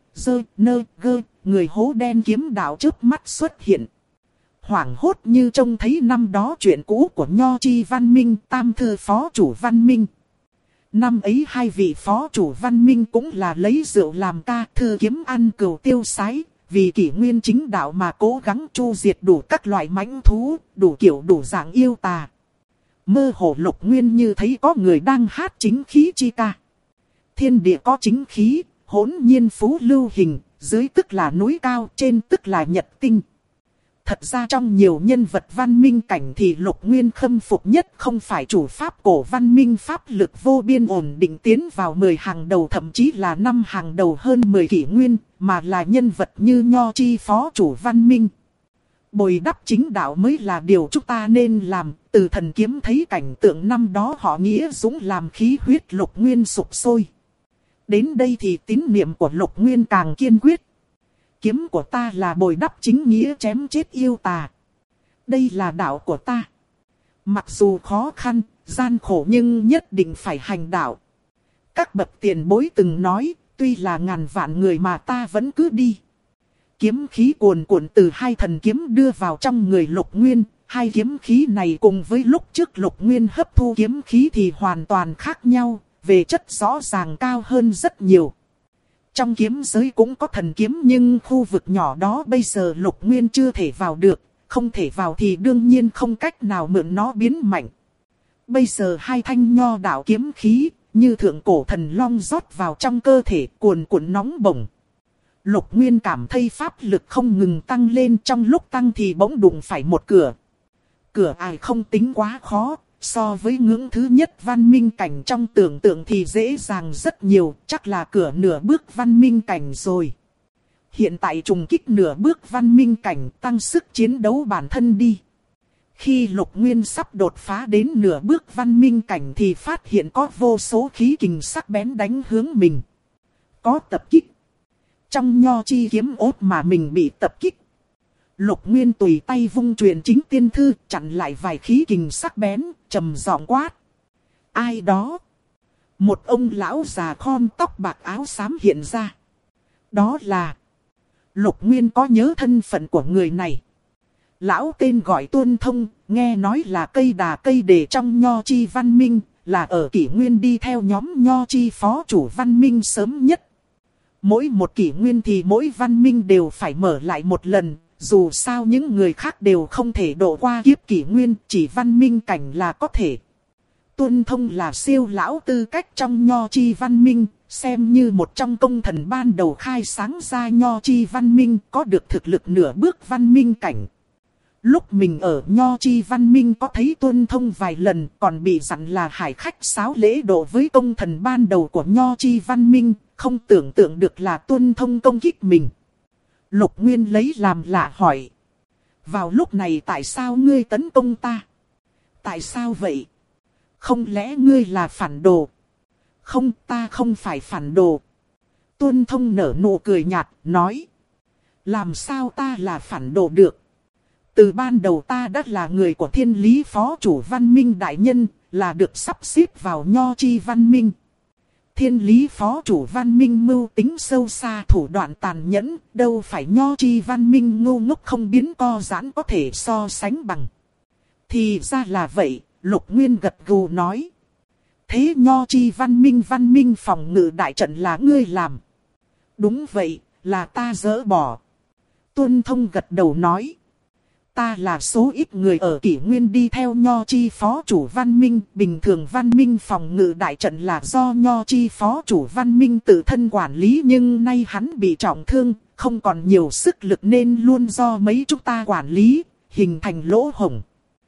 người hố đen kiếm đạo trước mắt xuất hiện. Hoảng hốt như trông thấy năm đó chuyện cũ của Nho Chi Văn Minh, Tam Thư phó chủ Văn Minh. Năm ấy hai vị phó chủ Văn Minh cũng là lấy rượu làm ca, thư kiếm ăn cừu tiêu sái. Vì kỷ nguyên chính đạo mà cố gắng chu diệt đủ các loại mãnh thú, đủ kiểu đủ dạng yêu tà. Mơ hồ Lục Nguyên như thấy có người đang hát chính khí chi ca. Thiên địa có chính khí, hỗn nhiên phú lưu hình, dưới tức là núi cao, trên tức là nhật tinh. Thật ra trong nhiều nhân vật văn minh cảnh thì Lục Nguyên khâm phục nhất không phải chủ pháp cổ văn minh pháp lực vô biên ổn định tiến vào 10 hàng đầu thậm chí là 5 hàng đầu hơn 10 kỷ nguyên, mà là nhân vật như Nho Chi phó chủ văn minh. Bồi đắp chính đạo mới là điều chúng ta nên làm. Từ thần kiếm thấy cảnh tượng năm đó họ nghĩa dũng làm khí huyết Lục Nguyên sục sôi. Đến đây thì tín niệm của Lục Nguyên càng kiên quyết. Kiếm của ta là bồi đắp chính nghĩa chém chết yêu tà. Đây là đạo của ta. Mặc dù khó khăn, gian khổ nhưng nhất định phải hành đạo. Các bậc tiền bối từng nói, tuy là ngàn vạn người mà ta vẫn cứ đi. Kiếm khí cuồn cuộn từ hai thần kiếm đưa vào trong người Lục Nguyên. Hai kiếm khí này cùng với lúc trước Lục Nguyên hấp thu kiếm khí thì hoàn toàn khác nhau, về chất rõ ràng cao hơn rất nhiều. Trong kiếm giới cũng có thần kiếm nhưng khu vực nhỏ đó bây giờ Lục Nguyên chưa thể vào được, không thể vào thì đương nhiên không cách nào mượn nó biến mạnh. Bây giờ hai thanh nho đạo kiếm khí, như thượng cổ thần long rót vào trong cơ thể cuồn cuộn nóng bỏng. Lục Nguyên cảm thấy pháp lực không ngừng tăng lên, trong lúc tăng thì bỗng đụng phải một cửa. Cửa ải không tính quá khó, so với ngưỡng thứ nhất văn minh cảnh trong tưởng tượng thì dễ dàng rất nhiều, chắc là cửa nửa bước văn minh cảnh rồi. Hiện tại trùng kích nửa bước văn minh cảnh, tăng sức chiến đấu bản thân đi. Khi Lục Nguyên sắp đột phá đến nửa bước văn minh cảnh thì phát hiện có vô số khí kình sắc bén đánh hướng mình. Có tập kích. Trong Nho Chi kiếm ốt mà mình bị tập kích. Lục Nguyên tùy tay vung truyền chính tiên thư chặn lại vài khí kình sắc bén, trầm giọng quát. Ai đó? Một ông lão già khom tóc bạc áo xám hiện ra. Đó là... Lục Nguyên có nhớ thân phận của người này. Lão tên gọi Tuân Thông, nghe nói là cây đà cây đề trong Nho Chi văn minh, là ở kỷ nguyên đi theo nhóm Nho Chi phó chủ văn minh sớm nhất. Mỗi một kỷ nguyên thì mỗi văn minh đều phải mở lại một lần. Dù sao những người khác đều không thể độ qua kiếp kỷ nguyên, chỉ văn minh cảnh là có thể. Tuân Thông là siêu lão tư cách trong Nho Chi văn minh, xem như một trong công thần ban đầu khai sáng ra Nho Chi văn minh, có được thực lực nửa bước văn minh cảnh. Lúc mình ở Nho Chi văn minh có thấy Tuân Thông vài lần, còn bị dặn là hải khách sáo lễ độ với công thần ban đầu của Nho Chi văn minh, không tưởng tượng được là Tuân Thông công kích mình. Lục Nguyên lấy làm lạ hỏi. Vào lúc này tại sao ngươi tấn công ta? Tại sao vậy? Không lẽ ngươi là phản đồ? Không, ta không phải phản đồ. Tuân Thông nở nụ cười nhạt, nói. Làm sao ta là phản đồ được? Từ ban đầu ta đã là người của Thiên Lý phó chủ văn minh đại nhân, là được sắp xếp vào Nho Chi văn minh. Thiên Lý phó chủ văn minh mưu tính sâu xa, thủ đoạn tàn nhẫn, đâu phải Nho Chi văn minh ngu ngốc không biến co giãn có thể so sánh bằng. Thì ra là vậy, Lục Nguyên gật gù nói. Thế Nho Chi văn minh phòng ngự đại trận là ngươi làm? Đúng vậy, là ta dỡ bỏ. Tuân Thông gật đầu nói. Ta là số ít người ở kỷ nguyên đi theo Nho Chi phó chủ văn minh. Bình thường văn minh phòng ngự đại trận là do Nho Chi phó chủ văn minh tự thân quản lý. Nhưng nay hắn bị trọng thương, không còn nhiều sức lực nên luôn do mấy chúng ta quản lý, hình thành lỗ hổng.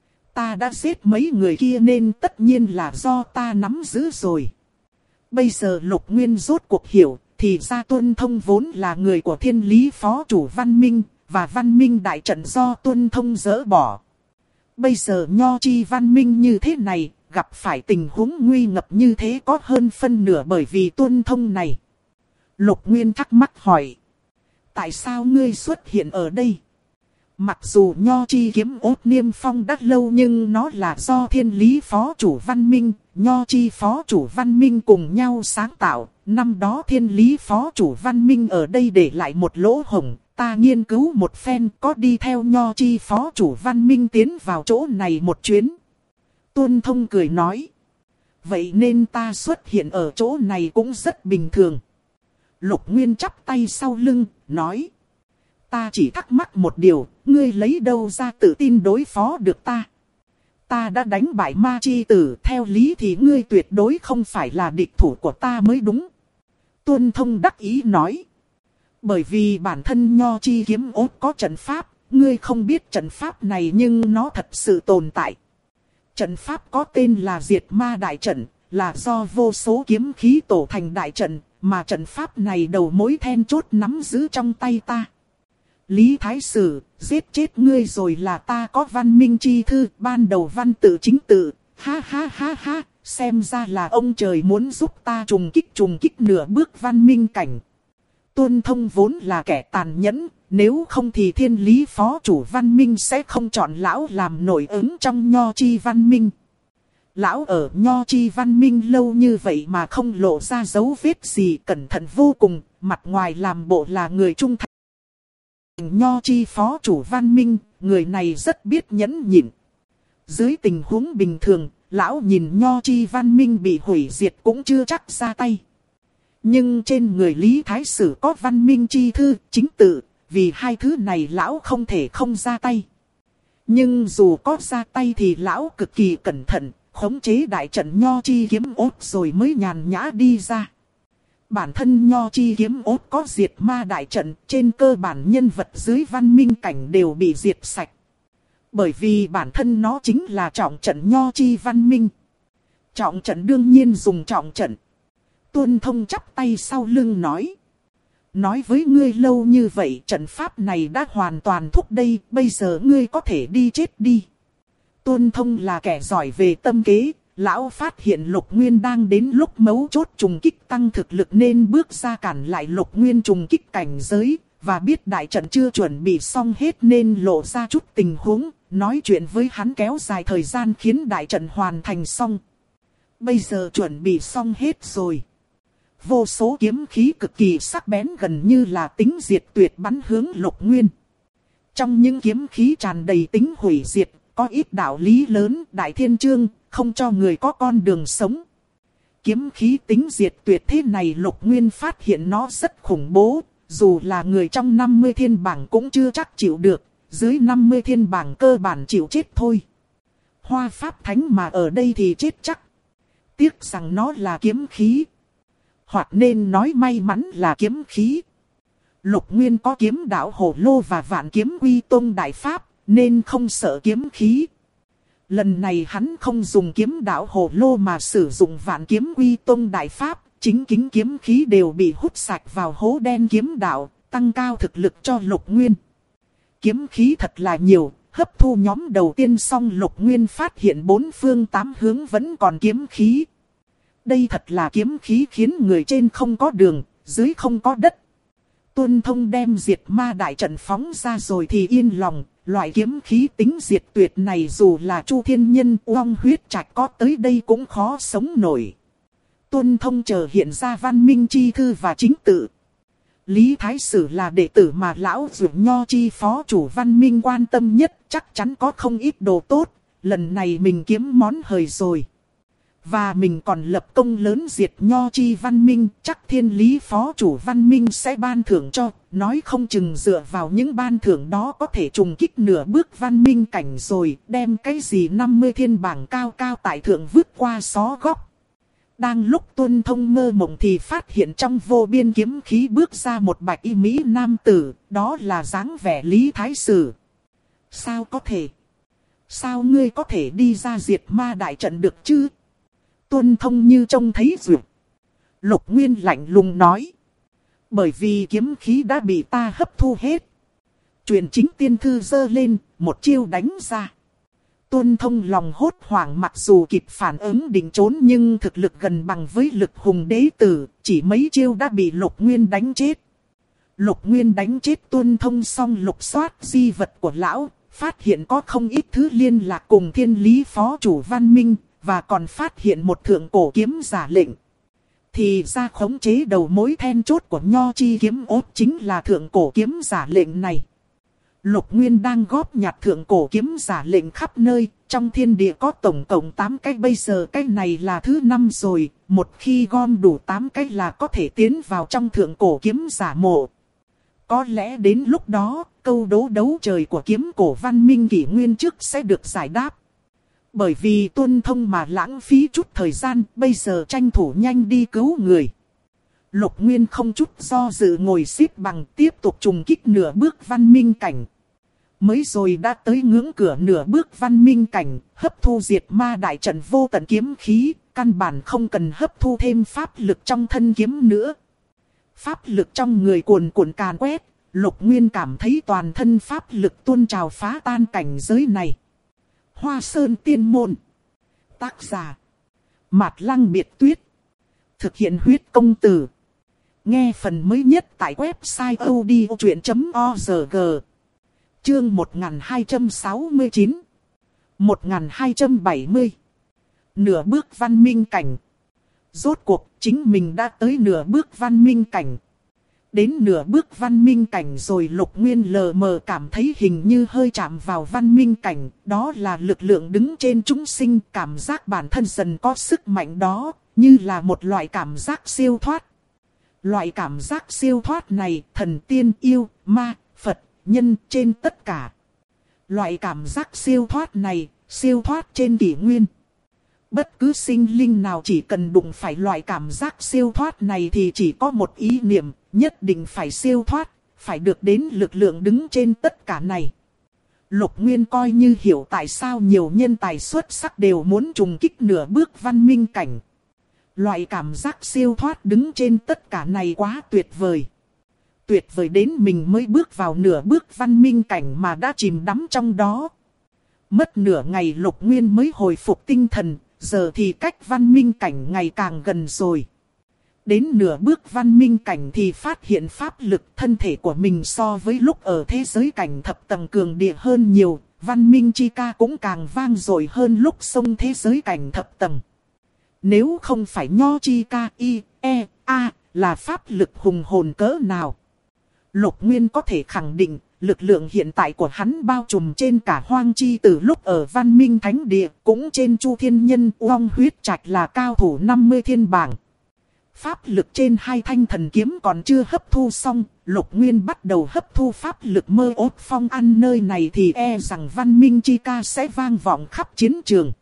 Ta đã giết mấy người kia nên tất nhiên là do ta nắm giữ rồi. Bây giờ Lục Nguyên rốt cuộc hiểu, thì ra Tuân Thông vốn là người của Thiên Lý phó chủ văn minh. Và văn minh đại trận do Tuân Thông dỡ bỏ. Bây giờ Nho Chi văn minh như thế này, gặp phải tình huống nguy ngập như thế có hơn phân nửa bởi vì Tuân Thông này. Lục Nguyên thắc mắc hỏi. Tại sao ngươi xuất hiện ở đây? Mặc dù Nho Chi kiếm ốt niêm phong đã lâu nhưng nó là do Thiên Lý phó chủ văn minh, Nho Chi phó chủ văn minh cùng nhau sáng tạo. Năm đó Thiên Lý phó chủ văn minh ở đây để lại một lỗ hổng. Ta nghiên cứu một phen có đi theo Nho Chi phó chủ văn minh tiến vào chỗ này một chuyến. Tuân Thông cười nói. Vậy nên ta xuất hiện ở chỗ này cũng rất bình thường. Lục Nguyên chắp tay sau lưng, nói. Ta chỉ thắc mắc một điều, ngươi lấy đâu ra tự tin đối phó được ta? Ta đã đánh bại ma chi tử, theo lý thì ngươi tuyệt đối không phải là địch thủ của ta mới đúng. Tuân Thông đắc ý nói. Bởi vì bản thân Nho Chi kiếm ốt có trận pháp, ngươi không biết trận pháp này nhưng nó thật sự tồn tại. Trận pháp có tên là Diệt Ma Đại Trận, là do vô số kiếm khí tổ thành đại trận, mà trận pháp này đầu mối then chốt nắm giữ trong tay ta. Lý Thái Sử, giết chết ngươi rồi là ta có văn minh chi thư, ban đầu văn tự chính tự, ha ha ha ha, xem ra là ông trời muốn giúp ta trùng kích nửa bước văn minh cảnh. Tuân Thông vốn là kẻ tàn nhẫn, nếu không thì Thiên Lý phó chủ văn minh sẽ không chọn lão làm nổi ứng trong Nho Chi văn minh. Lão ở Nho Chi văn minh lâu như vậy mà không lộ ra dấu vết gì, cẩn thận vô cùng, mặt ngoài làm bộ là người trung thành. Nho Chi phó chủ văn minh, người này rất biết nhẫn nhịn. Dưới tình huống bình thường, lão nhìn Nho Chi văn minh bị hủy diệt cũng chưa chắc ra tay. Nhưng trên người Lý Thái Sử có văn minh chi thư, chính tự, vì hai thứ này lão không thể không ra tay. Nhưng dù có ra tay thì lão cực kỳ cẩn thận, khống chế đại trận Nho Chi kiếm ốt rồi mới nhàn nhã đi ra. Bản thân Nho Chi kiếm ốt có diệt ma đại trận, trên cơ bản nhân vật dưới văn minh cảnh đều bị diệt sạch. Bởi vì bản thân nó chính là trọng trận Nho Chi văn minh. Trọng trận đương nhiên dùng trọng trận. Tuân Thông chắp tay sau lưng nói. Nói với ngươi lâu như vậy, trận pháp này đã hoàn toàn thúc đẩy, bây giờ ngươi có thể đi chết đi. Tuân Thông là kẻ giỏi về tâm kế, lão phát hiện Lục Nguyên đang đến lúc mấu chốt trùng kích tăng thực lực nên bước ra cản lại Lục Nguyên trùng kích cảnh giới, và biết đại trận chưa chuẩn bị xong hết nên lộ ra chút tình huống, nói chuyện với hắn kéo dài thời gian khiến đại trận hoàn thành xong. Bây giờ chuẩn bị xong hết rồi. Vô số kiếm khí cực kỳ sắc bén gần như là tính diệt tuyệt bắn hướng Lục Nguyên. Trong những kiếm khí tràn đầy tính hủy diệt, có ít đạo lý lớn, đại thiên chương, không cho người có con đường sống. Kiếm khí tính diệt tuyệt thế này Lục Nguyên phát hiện nó rất khủng bố, dù là người trong 50 thiên bảng cũng chưa chắc chịu được, dưới 50 thiên bảng cơ bản chịu chết thôi. Hoa pháp thánh mà ở đây thì chết chắc. Tiếc rằng nó là kiếm khí. Hoặc nên nói may mắn là kiếm khí. Lục Nguyên có kiếm đạo Hổ Lô và Vạn Kiếm Quy Tông Đại Pháp, nên không sợ kiếm khí. Lần này hắn không dùng kiếm đạo Hổ Lô mà sử dụng Vạn Kiếm Quy Tông Đại Pháp, chính kính kiếm khí đều bị hút sạch vào hố đen kiếm đạo, tăng cao thực lực cho Lục Nguyên. Kiếm khí thật là nhiều, hấp thu nhóm đầu tiên xong Lục Nguyên phát hiện bốn phương tám hướng vẫn còn kiếm khí. Đây thật là kiếm khí khiến người trên không có đường, dưới không có đất. Tuân Thông đem diệt ma đại trận phóng ra rồi thì yên lòng, loại kiếm khí tính diệt tuyệt này dù là Chu Thiên Nhân Oong Huyết Trạch có tới đây cũng khó sống nổi. Tuân Thông chờ hiện ra văn minh chi thư và chính tự. Lý Thái Sử là đệ tử mà lão Dược Nho Chi phó chủ văn minh quan tâm nhất, chắc chắn có không ít đồ tốt, lần này mình kiếm món hời rồi. Và mình còn lập công lớn diệt Nho Chi văn minh, chắc Thiên Lý phó chủ văn minh sẽ ban thưởng cho, nói không chừng dựa vào những ban thưởng đó có thể trùng kích nửa bước văn minh cảnh rồi, đem cái gì 50 thiên bảng cao cao tại thượng vứt qua xó góc. Đang lúc Tuân Thông mơ mộng thì phát hiện trong vô biên kiếm khí bước ra một bạch y mỹ nam tử, đó là dáng vẻ Lý Thái Sử. Sao có thể? Sao ngươi có thể đi ra diệt ma đại trận được chứ? Tuân Thông như trông thấy duyệt. Lục Nguyên lạnh lùng nói. Bởi vì kiếm khí đã bị ta hấp thu hết. Truyền chính tiên thư giơ lên, một chiêu đánh ra. Tuân Thông lòng hốt hoảng, mặc dù kịp phản ứng định trốn nhưng thực lực gần bằng với lực hùng đế tử, chỉ mấy chiêu đã bị Lục Nguyên đánh chết. Lục Nguyên đánh chết Tuân Thông xong lục soát di vật của lão, phát hiện có không ít thứ liên lạc cùng Thiên Lý phó chủ văn minh, và còn phát hiện một thượng cổ kiếm giả lệnh. Thì ra khống chế đầu mối then chốt của Nho Chi kiếm ốt chính là thượng cổ kiếm giả lệnh này. Lục Nguyên đang góp nhặt thượng cổ kiếm giả lệnh khắp nơi, trong thiên địa có tổng cộng 8 cái, bây giờ cái này là thứ 5 rồi, một khi gom đủ 8 cái là có thể tiến vào trong thượng cổ kiếm giả mộ. Có lẽ đến lúc đó, câu đố đấu trời của kiếm cổ văn minh kỷ nguyên trước sẽ được giải đáp. Bởi vì Tuân Thông mà lãng phí chút thời gian, bây giờ tranh thủ nhanh đi cứu người. Lục Nguyên không chút do dự ngồi xếp bằng tiếp tục trùng kích nửa bước văn minh cảnh. Mới rồi đã tới ngưỡng cửa nửa bước văn minh cảnh, hấp thu diệt ma đại trận vô tận kiếm khí, căn bản không cần hấp thu thêm pháp lực trong thân kiếm nữa. Pháp lực trong người cuồn cuộn càn quét, Lục Nguyên cảm thấy toàn thân pháp lực tuôn trào phá tan cảnh giới này. Hoa Sơn Tiên Môn. Tác giả: Mạt Lăng Biệt Tuyết. Thực hiện huyết công từ. Nghe phần mới nhất tại website odchuyện.org. Chương 1269. 1270. Nửa bước văn minh cảnh. Rốt cuộc chính mình đã tới nửa bước văn minh cảnh. Đến nửa bước văn minh cảnh rồi Lục Nguyên lờ mờ cảm thấy hình như hơi chạm vào văn minh cảnh. Đó là lực lượng đứng trên chúng sinh, cảm giác bản thân dần có sức mạnh đó, như là một loại cảm giác siêu thoát. Loại cảm giác siêu thoát này, thần tiên yêu, ma, Phật, nhân trên tất cả. Loại cảm giác siêu thoát này, siêu thoát trên kỷ nguyên. Bất cứ sinh linh nào chỉ cần đụng phải loại cảm giác siêu thoát này thì chỉ có một ý niệm, nhất định phải siêu thoát, phải được đến lực lượng đứng trên tất cả này. Lục Nguyên coi như hiểu tại sao nhiều nhân tài xuất sắc đều muốn trùng kích nửa bước văn minh cảnh. Loại cảm giác siêu thoát đứng trên tất cả này quá tuyệt vời. Tuyệt vời đến mình mới bước vào nửa bước văn minh cảnh mà đã chìm đắm trong đó. Mất nửa ngày Lục Nguyên mới hồi phục tinh thần, giờ thì cách văn minh cảnh ngày càng gần rồi. Đến nửa bước văn minh cảnh thì phát hiện pháp lực thân thể của mình so với lúc ở thế giới cảnh thập tầng cường địa hơn nhiều, văn minh chi ca cũng càng vang dội hơn lúc xông thế giới cảnh thập tầng. Nếu không phải nho chi ca y, e, a, là pháp lực hùng hồn cỡ nào? Lục Nguyên có thể khẳng định, lực lượng hiện tại của hắn bao trùm trên cả hoang chi từ lúc ở văn minh thánh địa, cũng trên Chu Thiên Nhân Uông Huyết Trạch là cao thủ 50 thiên bảng. Pháp lực trên hai thanh thần kiếm còn chưa hấp thu xong, Lục Nguyên bắt đầu hấp thu pháp lực mơ ốt phong ăn nơi này thì e rằng văn minh chi ca sẽ vang vọng khắp chiến trường.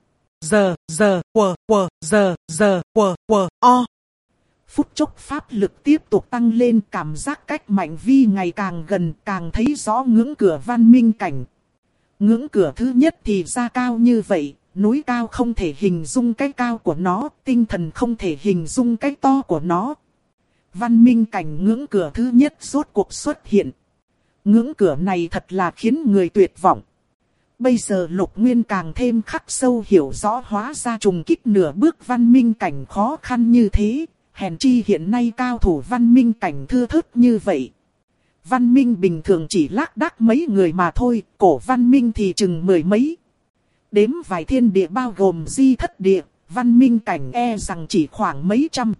O. Phút chốc pháp lực tiếp tục tăng lên, cảm giác cách mạnh vi ngày càng gần, càng thấy rõ ngưỡng cửa văn minh cảnh. Ngưỡng cửa thứ nhất thì ra cao như vậy, núi cao không thể hình dung cái cao của nó, tinh thần không thể hình dung cái to của nó. Văn minh cảnh ngưỡng cửa thứ nhất rốt cuộc xuất hiện. Ngưỡng cửa này thật là khiến người tuyệt vọng. Bây giờ Lục Nguyên càng thêm khắc sâu hiểu rõ hóa ra trùng kích nửa bước văn minh cảnh khó khăn như thế. Hèn chi hiện nay cao thủ văn minh cảnh thưa thớt như vậy. Văn minh bình thường chỉ lác đác mấy người mà thôi, cổ văn minh thì chừng mười mấy. Đếm vài thiên địa bao gồm di thất địa, văn minh cảnh e rằng chỉ khoảng mấy trăm.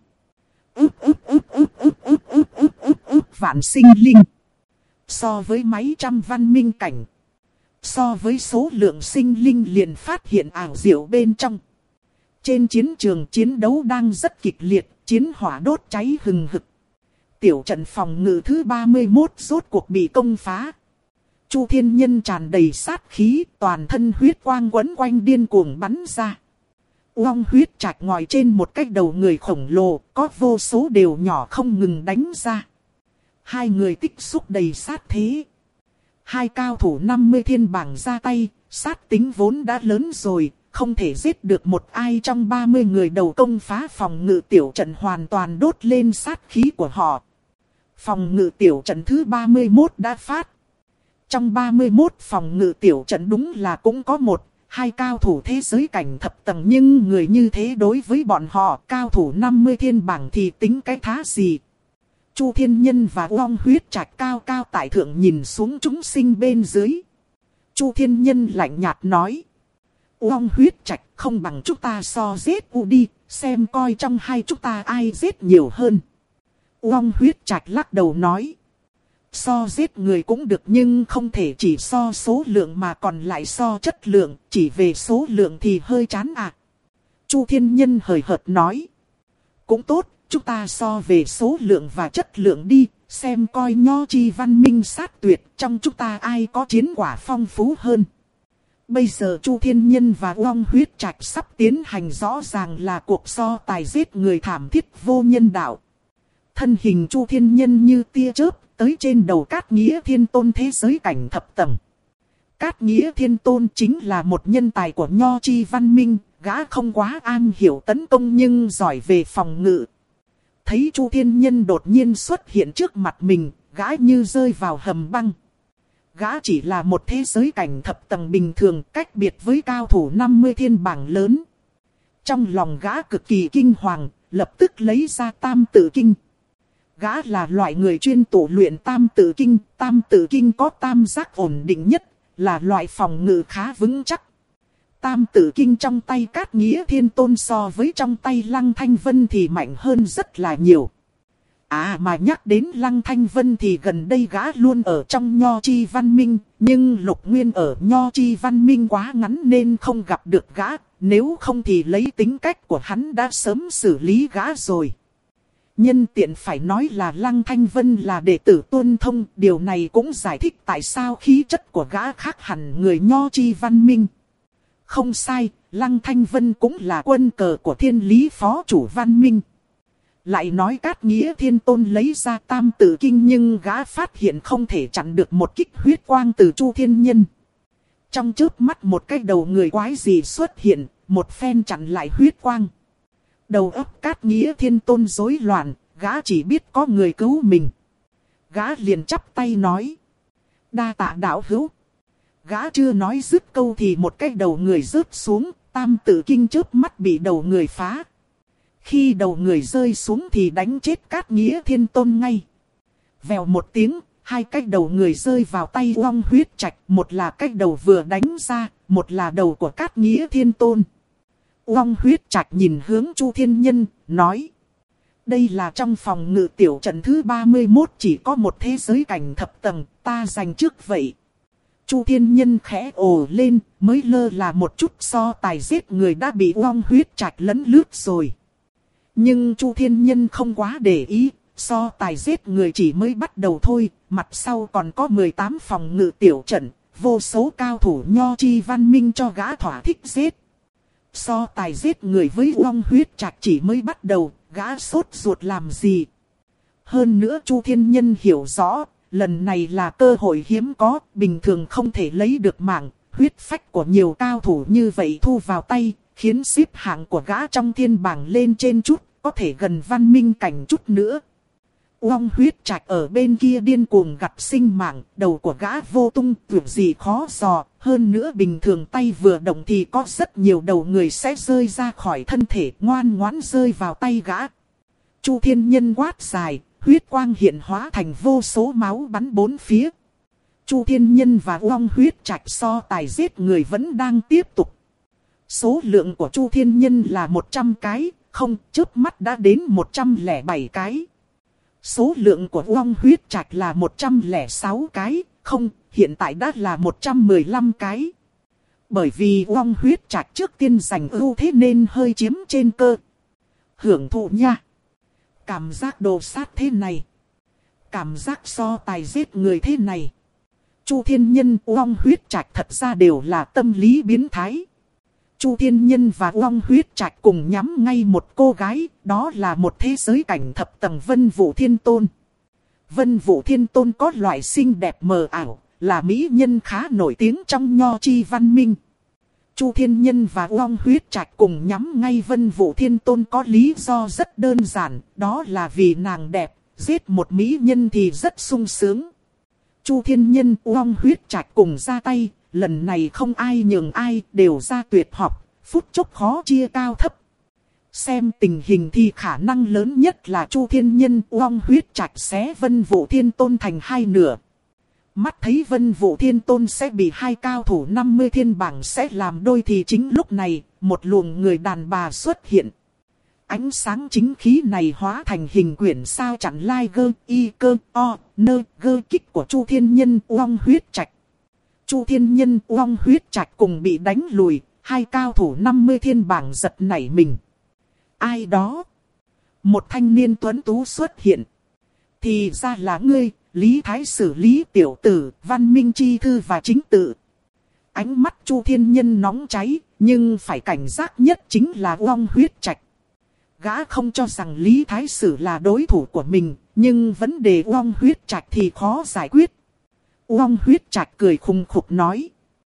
Vạn sinh linh. So với mấy trăm văn minh cảnh, so với số lượng sinh linh liền phát hiện ảo diệu bên trong. Trên chiến trường chiến đấu đang rất kịch liệt, chiến hỏa đốt cháy hừng hực. Tiểu trận phòng ngự thứ 31 rốt cuộc bị công phá. Chu Thiên Nhân tràn đầy sát khí, toàn thân huyết quang quấn quanh điên cuồng bắn ra. Uông Huyết Trạch ngồi trên một cái đầu người khổng lồ, có vô số đều nhỏ không ngừng đánh ra. Hai người tích xúc đầy sát thế. Hai cao thủ 50 thiên bảng ra tay, sát tính vốn đã lớn rồi, không thể giết được một ai trong 30 người đầu công phá phòng ngự tiểu trận hoàn toàn đốt lên sát khí của họ. Phòng ngự tiểu trận thứ 31 đã phát. Trong 31 phòng ngự tiểu trận đúng là cũng có một, hai cao thủ thế giới cảnh thập tầng, nhưng người như thế đối với bọn họ cao thủ 50 thiên bảng thì tính cái thá gì. Chu Thiên Nhân và Uông Huyết Trạch cao cao tại thượng nhìn xuống chúng sinh bên dưới. Chu Thiên Nhân lạnh nhạt nói: Uông Huyết Trạch, không bằng chúng ta so giết u đi, xem coi trong hai chúng ta ai giết nhiều hơn. Uông Huyết Trạch lắc đầu nói: so giết người cũng được nhưng không thể chỉ so số lượng mà còn lại so chất lượng, chỉ về số lượng thì hơi chán à. Chu Thiên Nhân hời hợt nói: cũng tốt, chúng ta so về số lượng và chất lượng đi, xem coi nho chi văn minh sát tuyệt, trong chúng ta ai có chiến quả phong phú hơn. Bây giờ Chu Thiên Nhân và Uông Huyết Trạch sắp tiến hành rõ ràng là cuộc so tài giết người thảm thiết vô nhân đạo. Thân hình Chu Thiên Nhân như tia chớp tới trên đầu Cát Nghĩa Thiên Tôn thế giới cảnh thập tầng. Cát Nghĩa Thiên Tôn chính là một nhân tài của Nho Chi văn minh, gã không quá am hiểu tấn công nhưng giỏi về phòng ngự. Thấy Chu Thiên Nhân đột nhiên xuất hiện trước mặt mình, gã như rơi vào hầm băng. Gã chỉ là một thế giới cảnh thập tầng bình thường, cách biệt với cao thủ 50 thiên bảng lớn. Trong lòng gã cực kỳ kinh hoàng, lập tức lấy ra Tam Tự Kinh. Gã là loại người chuyên tụ luyện Tam Tự Kinh. Tam Tự Kinh có tam giác ổn định nhất, là loại phòng ngự khá vững chắc. Tam Tự Kinh trong tay Cát Nghĩa Thiên Tôn so với trong tay Lăng Thanh Vân thì mạnh hơn rất là nhiều. Mà nhắc đến Lăng Thanh Vân thì gần đây gã luôn ở trong Nho Chi văn minh, nhưng Lục Nguyên ở Nho Chi văn minh quá ngắn nên không gặp được gã, nếu không thì lấy tính cách của hắn đã sớm xử lý gã rồi. Nhân tiện phải nói là Lăng Thanh Vân là đệ tử Tuân Thông, điều này cũng giải thích tại sao khí chất của gã khác hẳn người Nho Chi văn minh. Không sai, Lăng Thanh Vân cũng là quân cờ của Thiên Lý Phó chủ văn minh. Lại nói Cát Nghĩa Thiên Tôn lấy ra Tam Tự Kinh nhưng gã phát hiện không thể chặn được một kích huyết quang từ Chu Thiên Nhân. Trong chớp mắt một cái đầu người quái gì xuất hiện, một phen chặn lại huyết quang. Đầu óc Cát Nghĩa Thiên Tôn rối loạn, gã chỉ biết có người cứu mình. Gã liền chắp tay nói: đa tạ đạo hữu. Gã chưa nói dứt câu thì một cái đầu người rớt xuống, Tam Tự Kinh chớp mắt bị đầu người phá. Khi đầu người rơi xuống thì đánh chết Cát Nghĩa Thiên Tôn ngay. Vèo một tiếng, hai cái đầu người rơi vào tay Oong Huyết Trạch, một là cái đầu vừa đánh ra, một là đầu của Cát Nghĩa Thiên Tôn. Oong Huyết Trạch nhìn hướng Chu Thiên Nhân, nói: đây là trong phòng ngự tiểu trận thứ 31, chỉ có một thế giới cảnh thập tầng, ta giành trước vậy. Chu Thiên Nhân khẽ ồ lên, mới lơ là một chút so tài giết người đã bị Oong Huyết Trạch lấn lướt rồi. Nhưng Chu Thiên Nhân không quá để ý, so tài giết người chỉ mới bắt đầu thôi, mặt sau còn có 18 phòng ngự tiểu trận, vô số cao thủ Nho Chi văn minh cho gã thỏa thích giết. So tài giết người với Oong Huyết Trạch chỉ mới bắt đầu, gã sốt ruột làm gì. Hơn nữa Chu Thiên Nhân hiểu rõ, lần này là cơ hội hiếm có, bình thường không thể lấy được mạng, huyết phách của nhiều cao thủ như vậy thu vào tay, khiến xếp hạng của gã trong thiên bảng lên trên chút, có thể gần văn minh cảnh chút nữa. Oong Huyết Trạch ở bên kia điên cuồng gặt sinh mạng, đầu của gã vô tung, tưởng gì khó dò, hơn nữa bình thường tay vừa động thì có rất nhiều đầu người sẽ rơi ra khỏi thân thể, ngoan ngoãn rơi vào tay gã. Chu Thiên Nhân quát dài, huyết quang hiện hóa thành vô số máu bắn bốn phía. Chu Thiên Nhân và Oong Huyết Trạch so tài giết người vẫn đang tiếp tục. Số lượng của Chu Thiên Nhân là 100 cái, không, chớp mắt đã đến 107 cái. Số lượng của Oong Huyết Trạch là 106 cái, không, hiện tại đã là 115 cái. Bởi vì Oong Huyết Trạch trước tiên giành ưu thế nên hơi chiếm trên cơ. Hưởng thụ nha. Cảm giác đồ sát thế này. Cảm giác so tài giết người thế này. Chu Thiên Nhân, Oong Huyết Trạch thật ra đều là tâm lý biến thái. Chu Thiên Nhân và Oong Huyết Trạch cùng nhắm ngay một cô gái, đó là một thế giới cảnh thập tầng Vân Vũ Thiên Tôn. Vân Vũ Thiên Tôn có loại xinh đẹp mờ ảo, là mỹ nhân khá nổi tiếng trong Nho Chi văn minh. Chu Thiên Nhân và Oong Huyết Trạch cùng nhắm ngay Vân Vũ Thiên Tôn có lý do rất đơn giản, đó là vì nàng đẹp, giết một mỹ nhân thì rất sung sướng. Chu Thiên Nhân, Oong Huyết Trạch cùng ra tay. Lần này không ai nhường ai, đều ra tuyệt học, phút chốc khó chia cao thấp. Xem tình hình thì khả năng lớn nhất là Chu Thiên Nhân, Oong Huyết Trạch xé Vân Vũ Thiên Tôn thành hai nửa. Mắt thấy Vân Vũ Thiên Tôn sẽ bị hai cao thủ 50 thiên bảng sẽ làm đôi thì chính lúc này, một luồng người đàn bà xuất hiện. Ánh sáng chính khí này hóa thành hình quyển sao chặn lai gơ, y cơ, o, nơ, gơ kích của Chu Thiên Nhân, Oong Huyết Trạch. Chu Thiên Nhân, Oong Huyết Trạch cùng bị đánh lùi, hai cao thủ 50 thiên bảng giật nảy mình. Ai đó? Một thanh niên tuấn tú xuất hiện. Thì ra là ngươi, Lý Thái Sử Lý Tiểu Tử, Văn Minh Chi Thư và Chính Tự. Ánh mắt Chu Thiên Nhân nóng cháy, nhưng phải cảnh giác nhất chính là Oong Huyết Trạch. Gã không cho rằng Lý Thái Sử là đối thủ của mình, nhưng vấn đề Oong Huyết Trạch thì khó giải quyết. Oong Huyết Trạch cười khùng khục nói: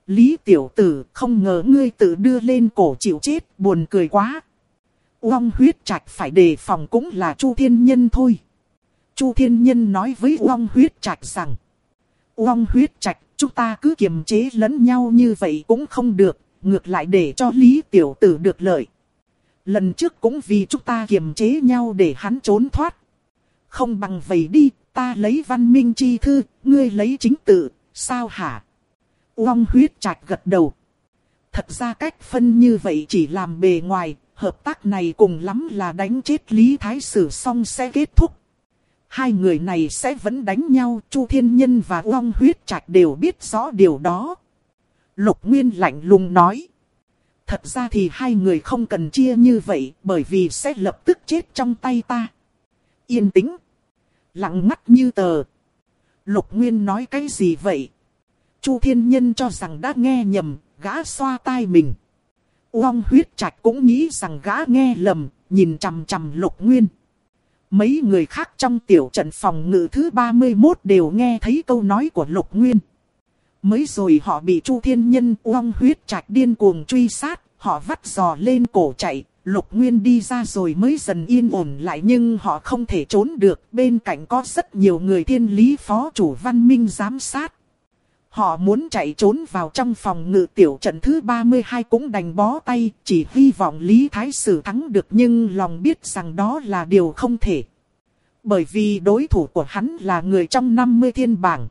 Lý tiểu tử, không ngờ ngươi tự đưa lên cổ chịu chết, buồn cười quá. Uông Huyết Trạch phải đề phòng cũng là Chu Thiên Nhân thôi. Chu Thiên Nhân nói với Uông Huyết Trạch rằng, Uông Huyết Trạch, chúng ta cứ kiềm chế lẫn nhau như vậy cũng không được, ngược lại để cho Lý tiểu tử được lợi. Lần trước cũng vì chúng ta kiềm chế nhau để hắn trốn thoát. Không bằng vậy đi, ta lấy văn minh chi thư, ngươi lấy chính tự, sao hả? Uông Huyết Trạch gật đầu. Thật ra cách phân như vậy chỉ làm bề ngoài, hợp tác này cùng lắm là đánh chết Lý Thái Sử xong sẽ kết thúc. Hai người này sẽ vẫn đánh nhau, Chu Thiên Nhân và Uông Huyết Trạch đều biết rõ điều đó. Lục Nguyên lạnh lùng nói. Thật ra thì hai người không cần chia như vậy, bởi vì sẽ lập tức chết trong tay ta. Yên tĩnh. Lặng ngắt như tờ. Lục Nguyên nói cái gì vậy? Chu Thiên Nhân cho rằng đã nghe nhầm, gã xoa tai mình. Uông Huyết Trạch cũng nghĩ rằng gã nghe lầm, nhìn chằm chằm Lục Nguyên. Mấy người khác trong tiểu trận phòng ngự thứ 31 đều nghe thấy câu nói của Lục Nguyên. Mới rồi họ bị Chu Thiên Nhân Uông Huyết Trạch điên cuồng truy sát, họ vắt giò lên cổ chạy. Lục Nguyên đi ra rồi mới dần yên ổn lại, nhưng họ không thể trốn được. Bên cạnh có rất nhiều người Thiên Lý phó chủ văn minh giám sát. Họ muốn chạy trốn vào trong phòng ngự tiểu trận thứ 32 cũng đành bó tay, chỉ hy vọng Lý Thái Sử thắng được, nhưng lòng biết rằng đó là điều không thể. Bởi vì đối thủ của hắn là người trong 50 thiên bảng.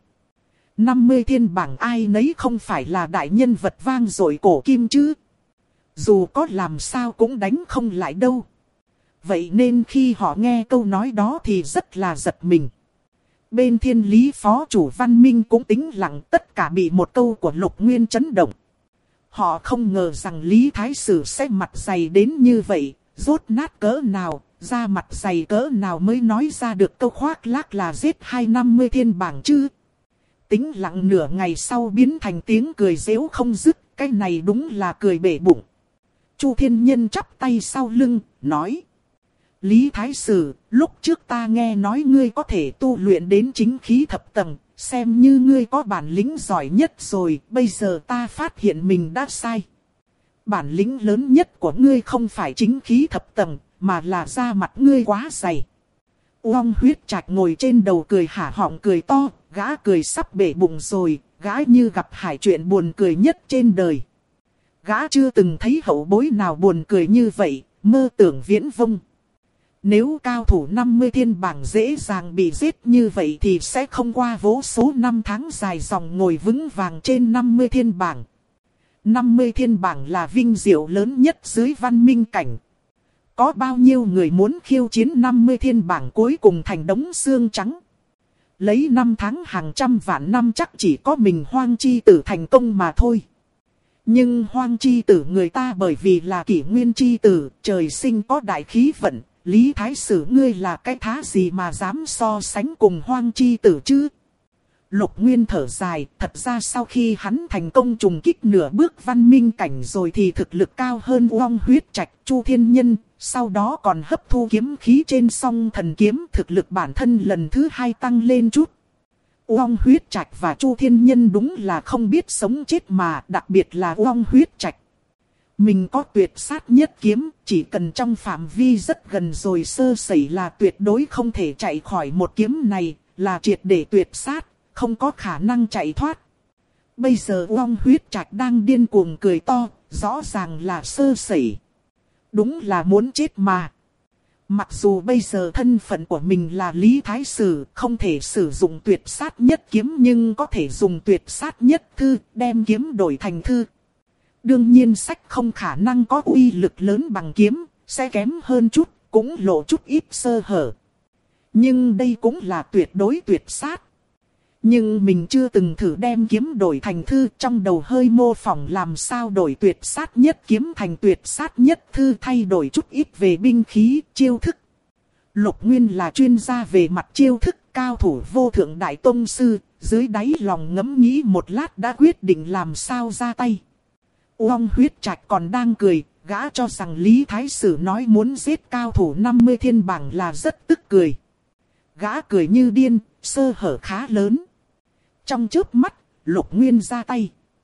50 thiên bảng ai nấy không phải là đại nhân vật vang dội cổ kim chứ. Dù có làm sao cũng đánh không lại đâu. Vậy nên khi họ nghe câu nói đó thì rất là giật mình. Bên Thiên Lý phó chủ văn minh cũng tĩnh lặng, tất cả bị một câu của Lục Nguyên chấn động. Họ không ngờ rằng Lý Thái Sử sẽ mặt dày đến như vậy, rốt nát cỡ nào, da mặt dày cỡ nào mới nói ra được câu khoác lác là giết 250 thiên bảng chứ. Tĩnh lặng nửa ngày sau biến thành tiếng cười giễu không dứt, cái này đúng là cười bể bụng. Chu Thiên Nhân chắp tay sau lưng, nói. Lý Thái Sử, lúc trước ta nghe nói ngươi có thể tu luyện đến chính khí thập tầng, xem như ngươi có bản lĩnh giỏi nhất rồi, bây giờ ta phát hiện mình đã sai. Bản lĩnh lớn nhất của ngươi không phải chính khí thập tầng, mà là da mặt ngươi quá dày. Uông Huyết Trạch ngồi trên đầu cười hả họng cười to, gã cười sắp bể bụng rồi, gã như gặp hải chuyện buồn cười nhất trên đời. Gã chưa từng thấy hậu bối nào buồn cười như vậy, mơ tưởng viễn vông. Nếu cao thủ 50 thiên bảng dễ dàng bị giết như vậy thì sẽ không qua vô số năm tháng dài dòng ngồi vững vàng trên 50 thiên bảng. 50 thiên bảng là vinh diệu lớn nhất dưới văn minh cảnh. Có bao nhiêu người muốn khiêu chiến 50 thiên bảng cuối cùng thành đống xương trắng. Lấy năm tháng hàng trăm vạn năm chắc chỉ có mình Hoang Chi Tử thành công mà thôi. Nhưng Hoang Chi Tử người ta bởi vì là kỷ nguyên chi tử, trời sinh có đại khí vận. Lý Thái Sử ngươi là cái thá gì mà dám so sánh cùng Hoang Chi Tử chứ? Lục Nguyên thở dài, thật ra sau khi hắn thành công trùng kích nửa bước văn minh cảnh rồi thì thực lực cao hơn Uông Huyết Trạch, Chu Thiên Nhân, sau đó còn hấp thu kiếm khí trên song thần kiếm, thực lực bản thân lần thứ hai tăng lên chút. Uông Huyết Trạch và Chu Thiên Nhân đúng là không biết sống chết mà, đặc biệt là Uông Huyết Trạch. Mình có tuyệt sát nhất kiếm, chỉ cần trong phạm vi rất gần rồi sơ sẩy là tuyệt đối không thể chạy khỏi một kiếm này, là triệt để tuyệt sát, không có khả năng chạy thoát. Bây giờ Uông Huyết Trạch đang điên cuồng cười to, rõ ràng là sơ sẩy. Đúng là muốn chết mà. Mặc dù bây giờ thân phận của mình là Lý Thái Sử, không thể sử dụng tuyệt sát nhất kiếm nhưng có thể dùng tuyệt sát nhất thư, đem kiếm đổi thành thư. Đương nhiên sách không khả năng có uy lực lớn bằng kiếm, sẽ kém hơn chút, cũng lộ chút ít sơ hở. Nhưng đây cũng là tuyệt đối tuyệt sát. Nhưng mình chưa từng thử đem kiếm đổi thành thư, trong đầu hơi mô phỏng làm sao đổi tuyệt sát nhất kiếm thành tuyệt sát nhất thư, thay đổi chút ít về binh khí, chiêu thức. Lục Nguyên là chuyên gia về mặt chiêu thức, cao thủ vô thượng đại tông sư, dưới đáy lòng ngẫm nghĩ một lát đã quyết định làm sao ra tay. Uông Huyết Trạch còn đang cười, gã cho rằng Lý Thái Sử nói muốn giết cao thủ 50 thiên bảng là rất tức cười. Gã cười như điên, sơ hở khá lớn. Trong chớp mắt, Lục Nguyên ra tay.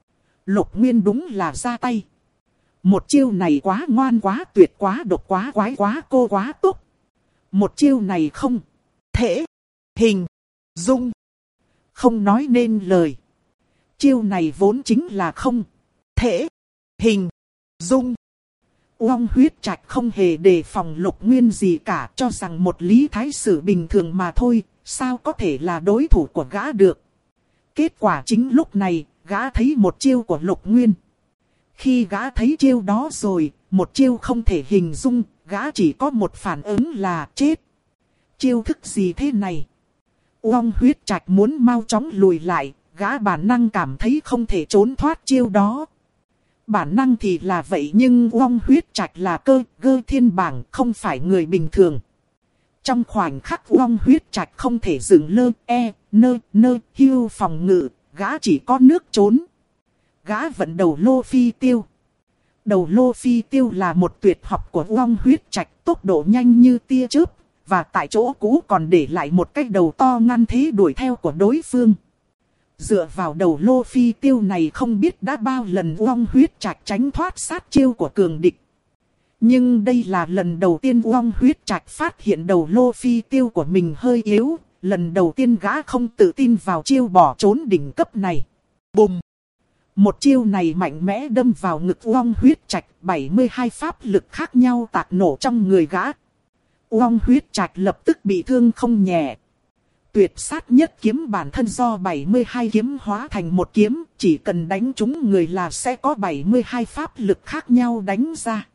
Lục Nguyên đúng là ra tay. Một chiêu này quá ngoan quá tuyệt quá độc quá quái quá cô quá tốt. Một chiêu này không thể hình dung, không nói nên lời. Chiêu này vốn chính là không thể hình dung. Uông Huyết Trạch không hề đề phòng Lục Nguyên gì cả, cho rằng một Lý Thái Sử bình thường mà thôi, sao có thể là đối thủ của gã được. Kết quả chính lúc này, gã thấy một chiêu của Lục Nguyên. Khi gã thấy chiêu đó rồi, một chiêu không thể hình dung, gã chỉ có một phản ứng là chết. Chiêu thức gì thế này? Uông Huyết Trạch muốn mau chóng lùi lại, gã bản năng cảm thấy không thể trốn thoát chiêu đó. Bản năng thì là vậy nhưng Uông Huyết Trạch là cơ thiên bảng, không phải người bình thường. Trong khoảnh khắc Uông Huyết Trạch không thể dừng hưu phòng ngự, gã chỉ có nước trốn. Gã vận đầu lô phi tiêu. Đầu lô phi tiêu là một tuyệt học của Uông Huyết Trạch, tốc độ nhanh như tia chớp, và tại chỗ cũ còn để lại một cái đầu to ngăn thế đuổi theo của đối phương. Dựa vào đầu lô phi tiêu này không biết đã bao lần Uông Huyết Trạch tránh thoát sát chiêu của cường địch. Nhưng đây là lần đầu tiên Uông Huyết Trạch phát hiện đầu lô phi tiêu của mình hơi yếu. Lần đầu tiên gã không tự tin vào chiêu bỏ trốn đỉnh cấp này. Bùm! Một chiêu này mạnh mẽ đâm vào ngực Uông Huyết Trạch, 72 pháp lực khác nhau tạc nổ trong người gã. Uông Huyết Trạch lập tức bị thương không nhẹ. Tuyệt sát nhất kiếm bản thân do 72 kiếm hóa thành một kiếm, chỉ cần đánh trúng người là sẽ có 72 pháp lực khác nhau đánh ra.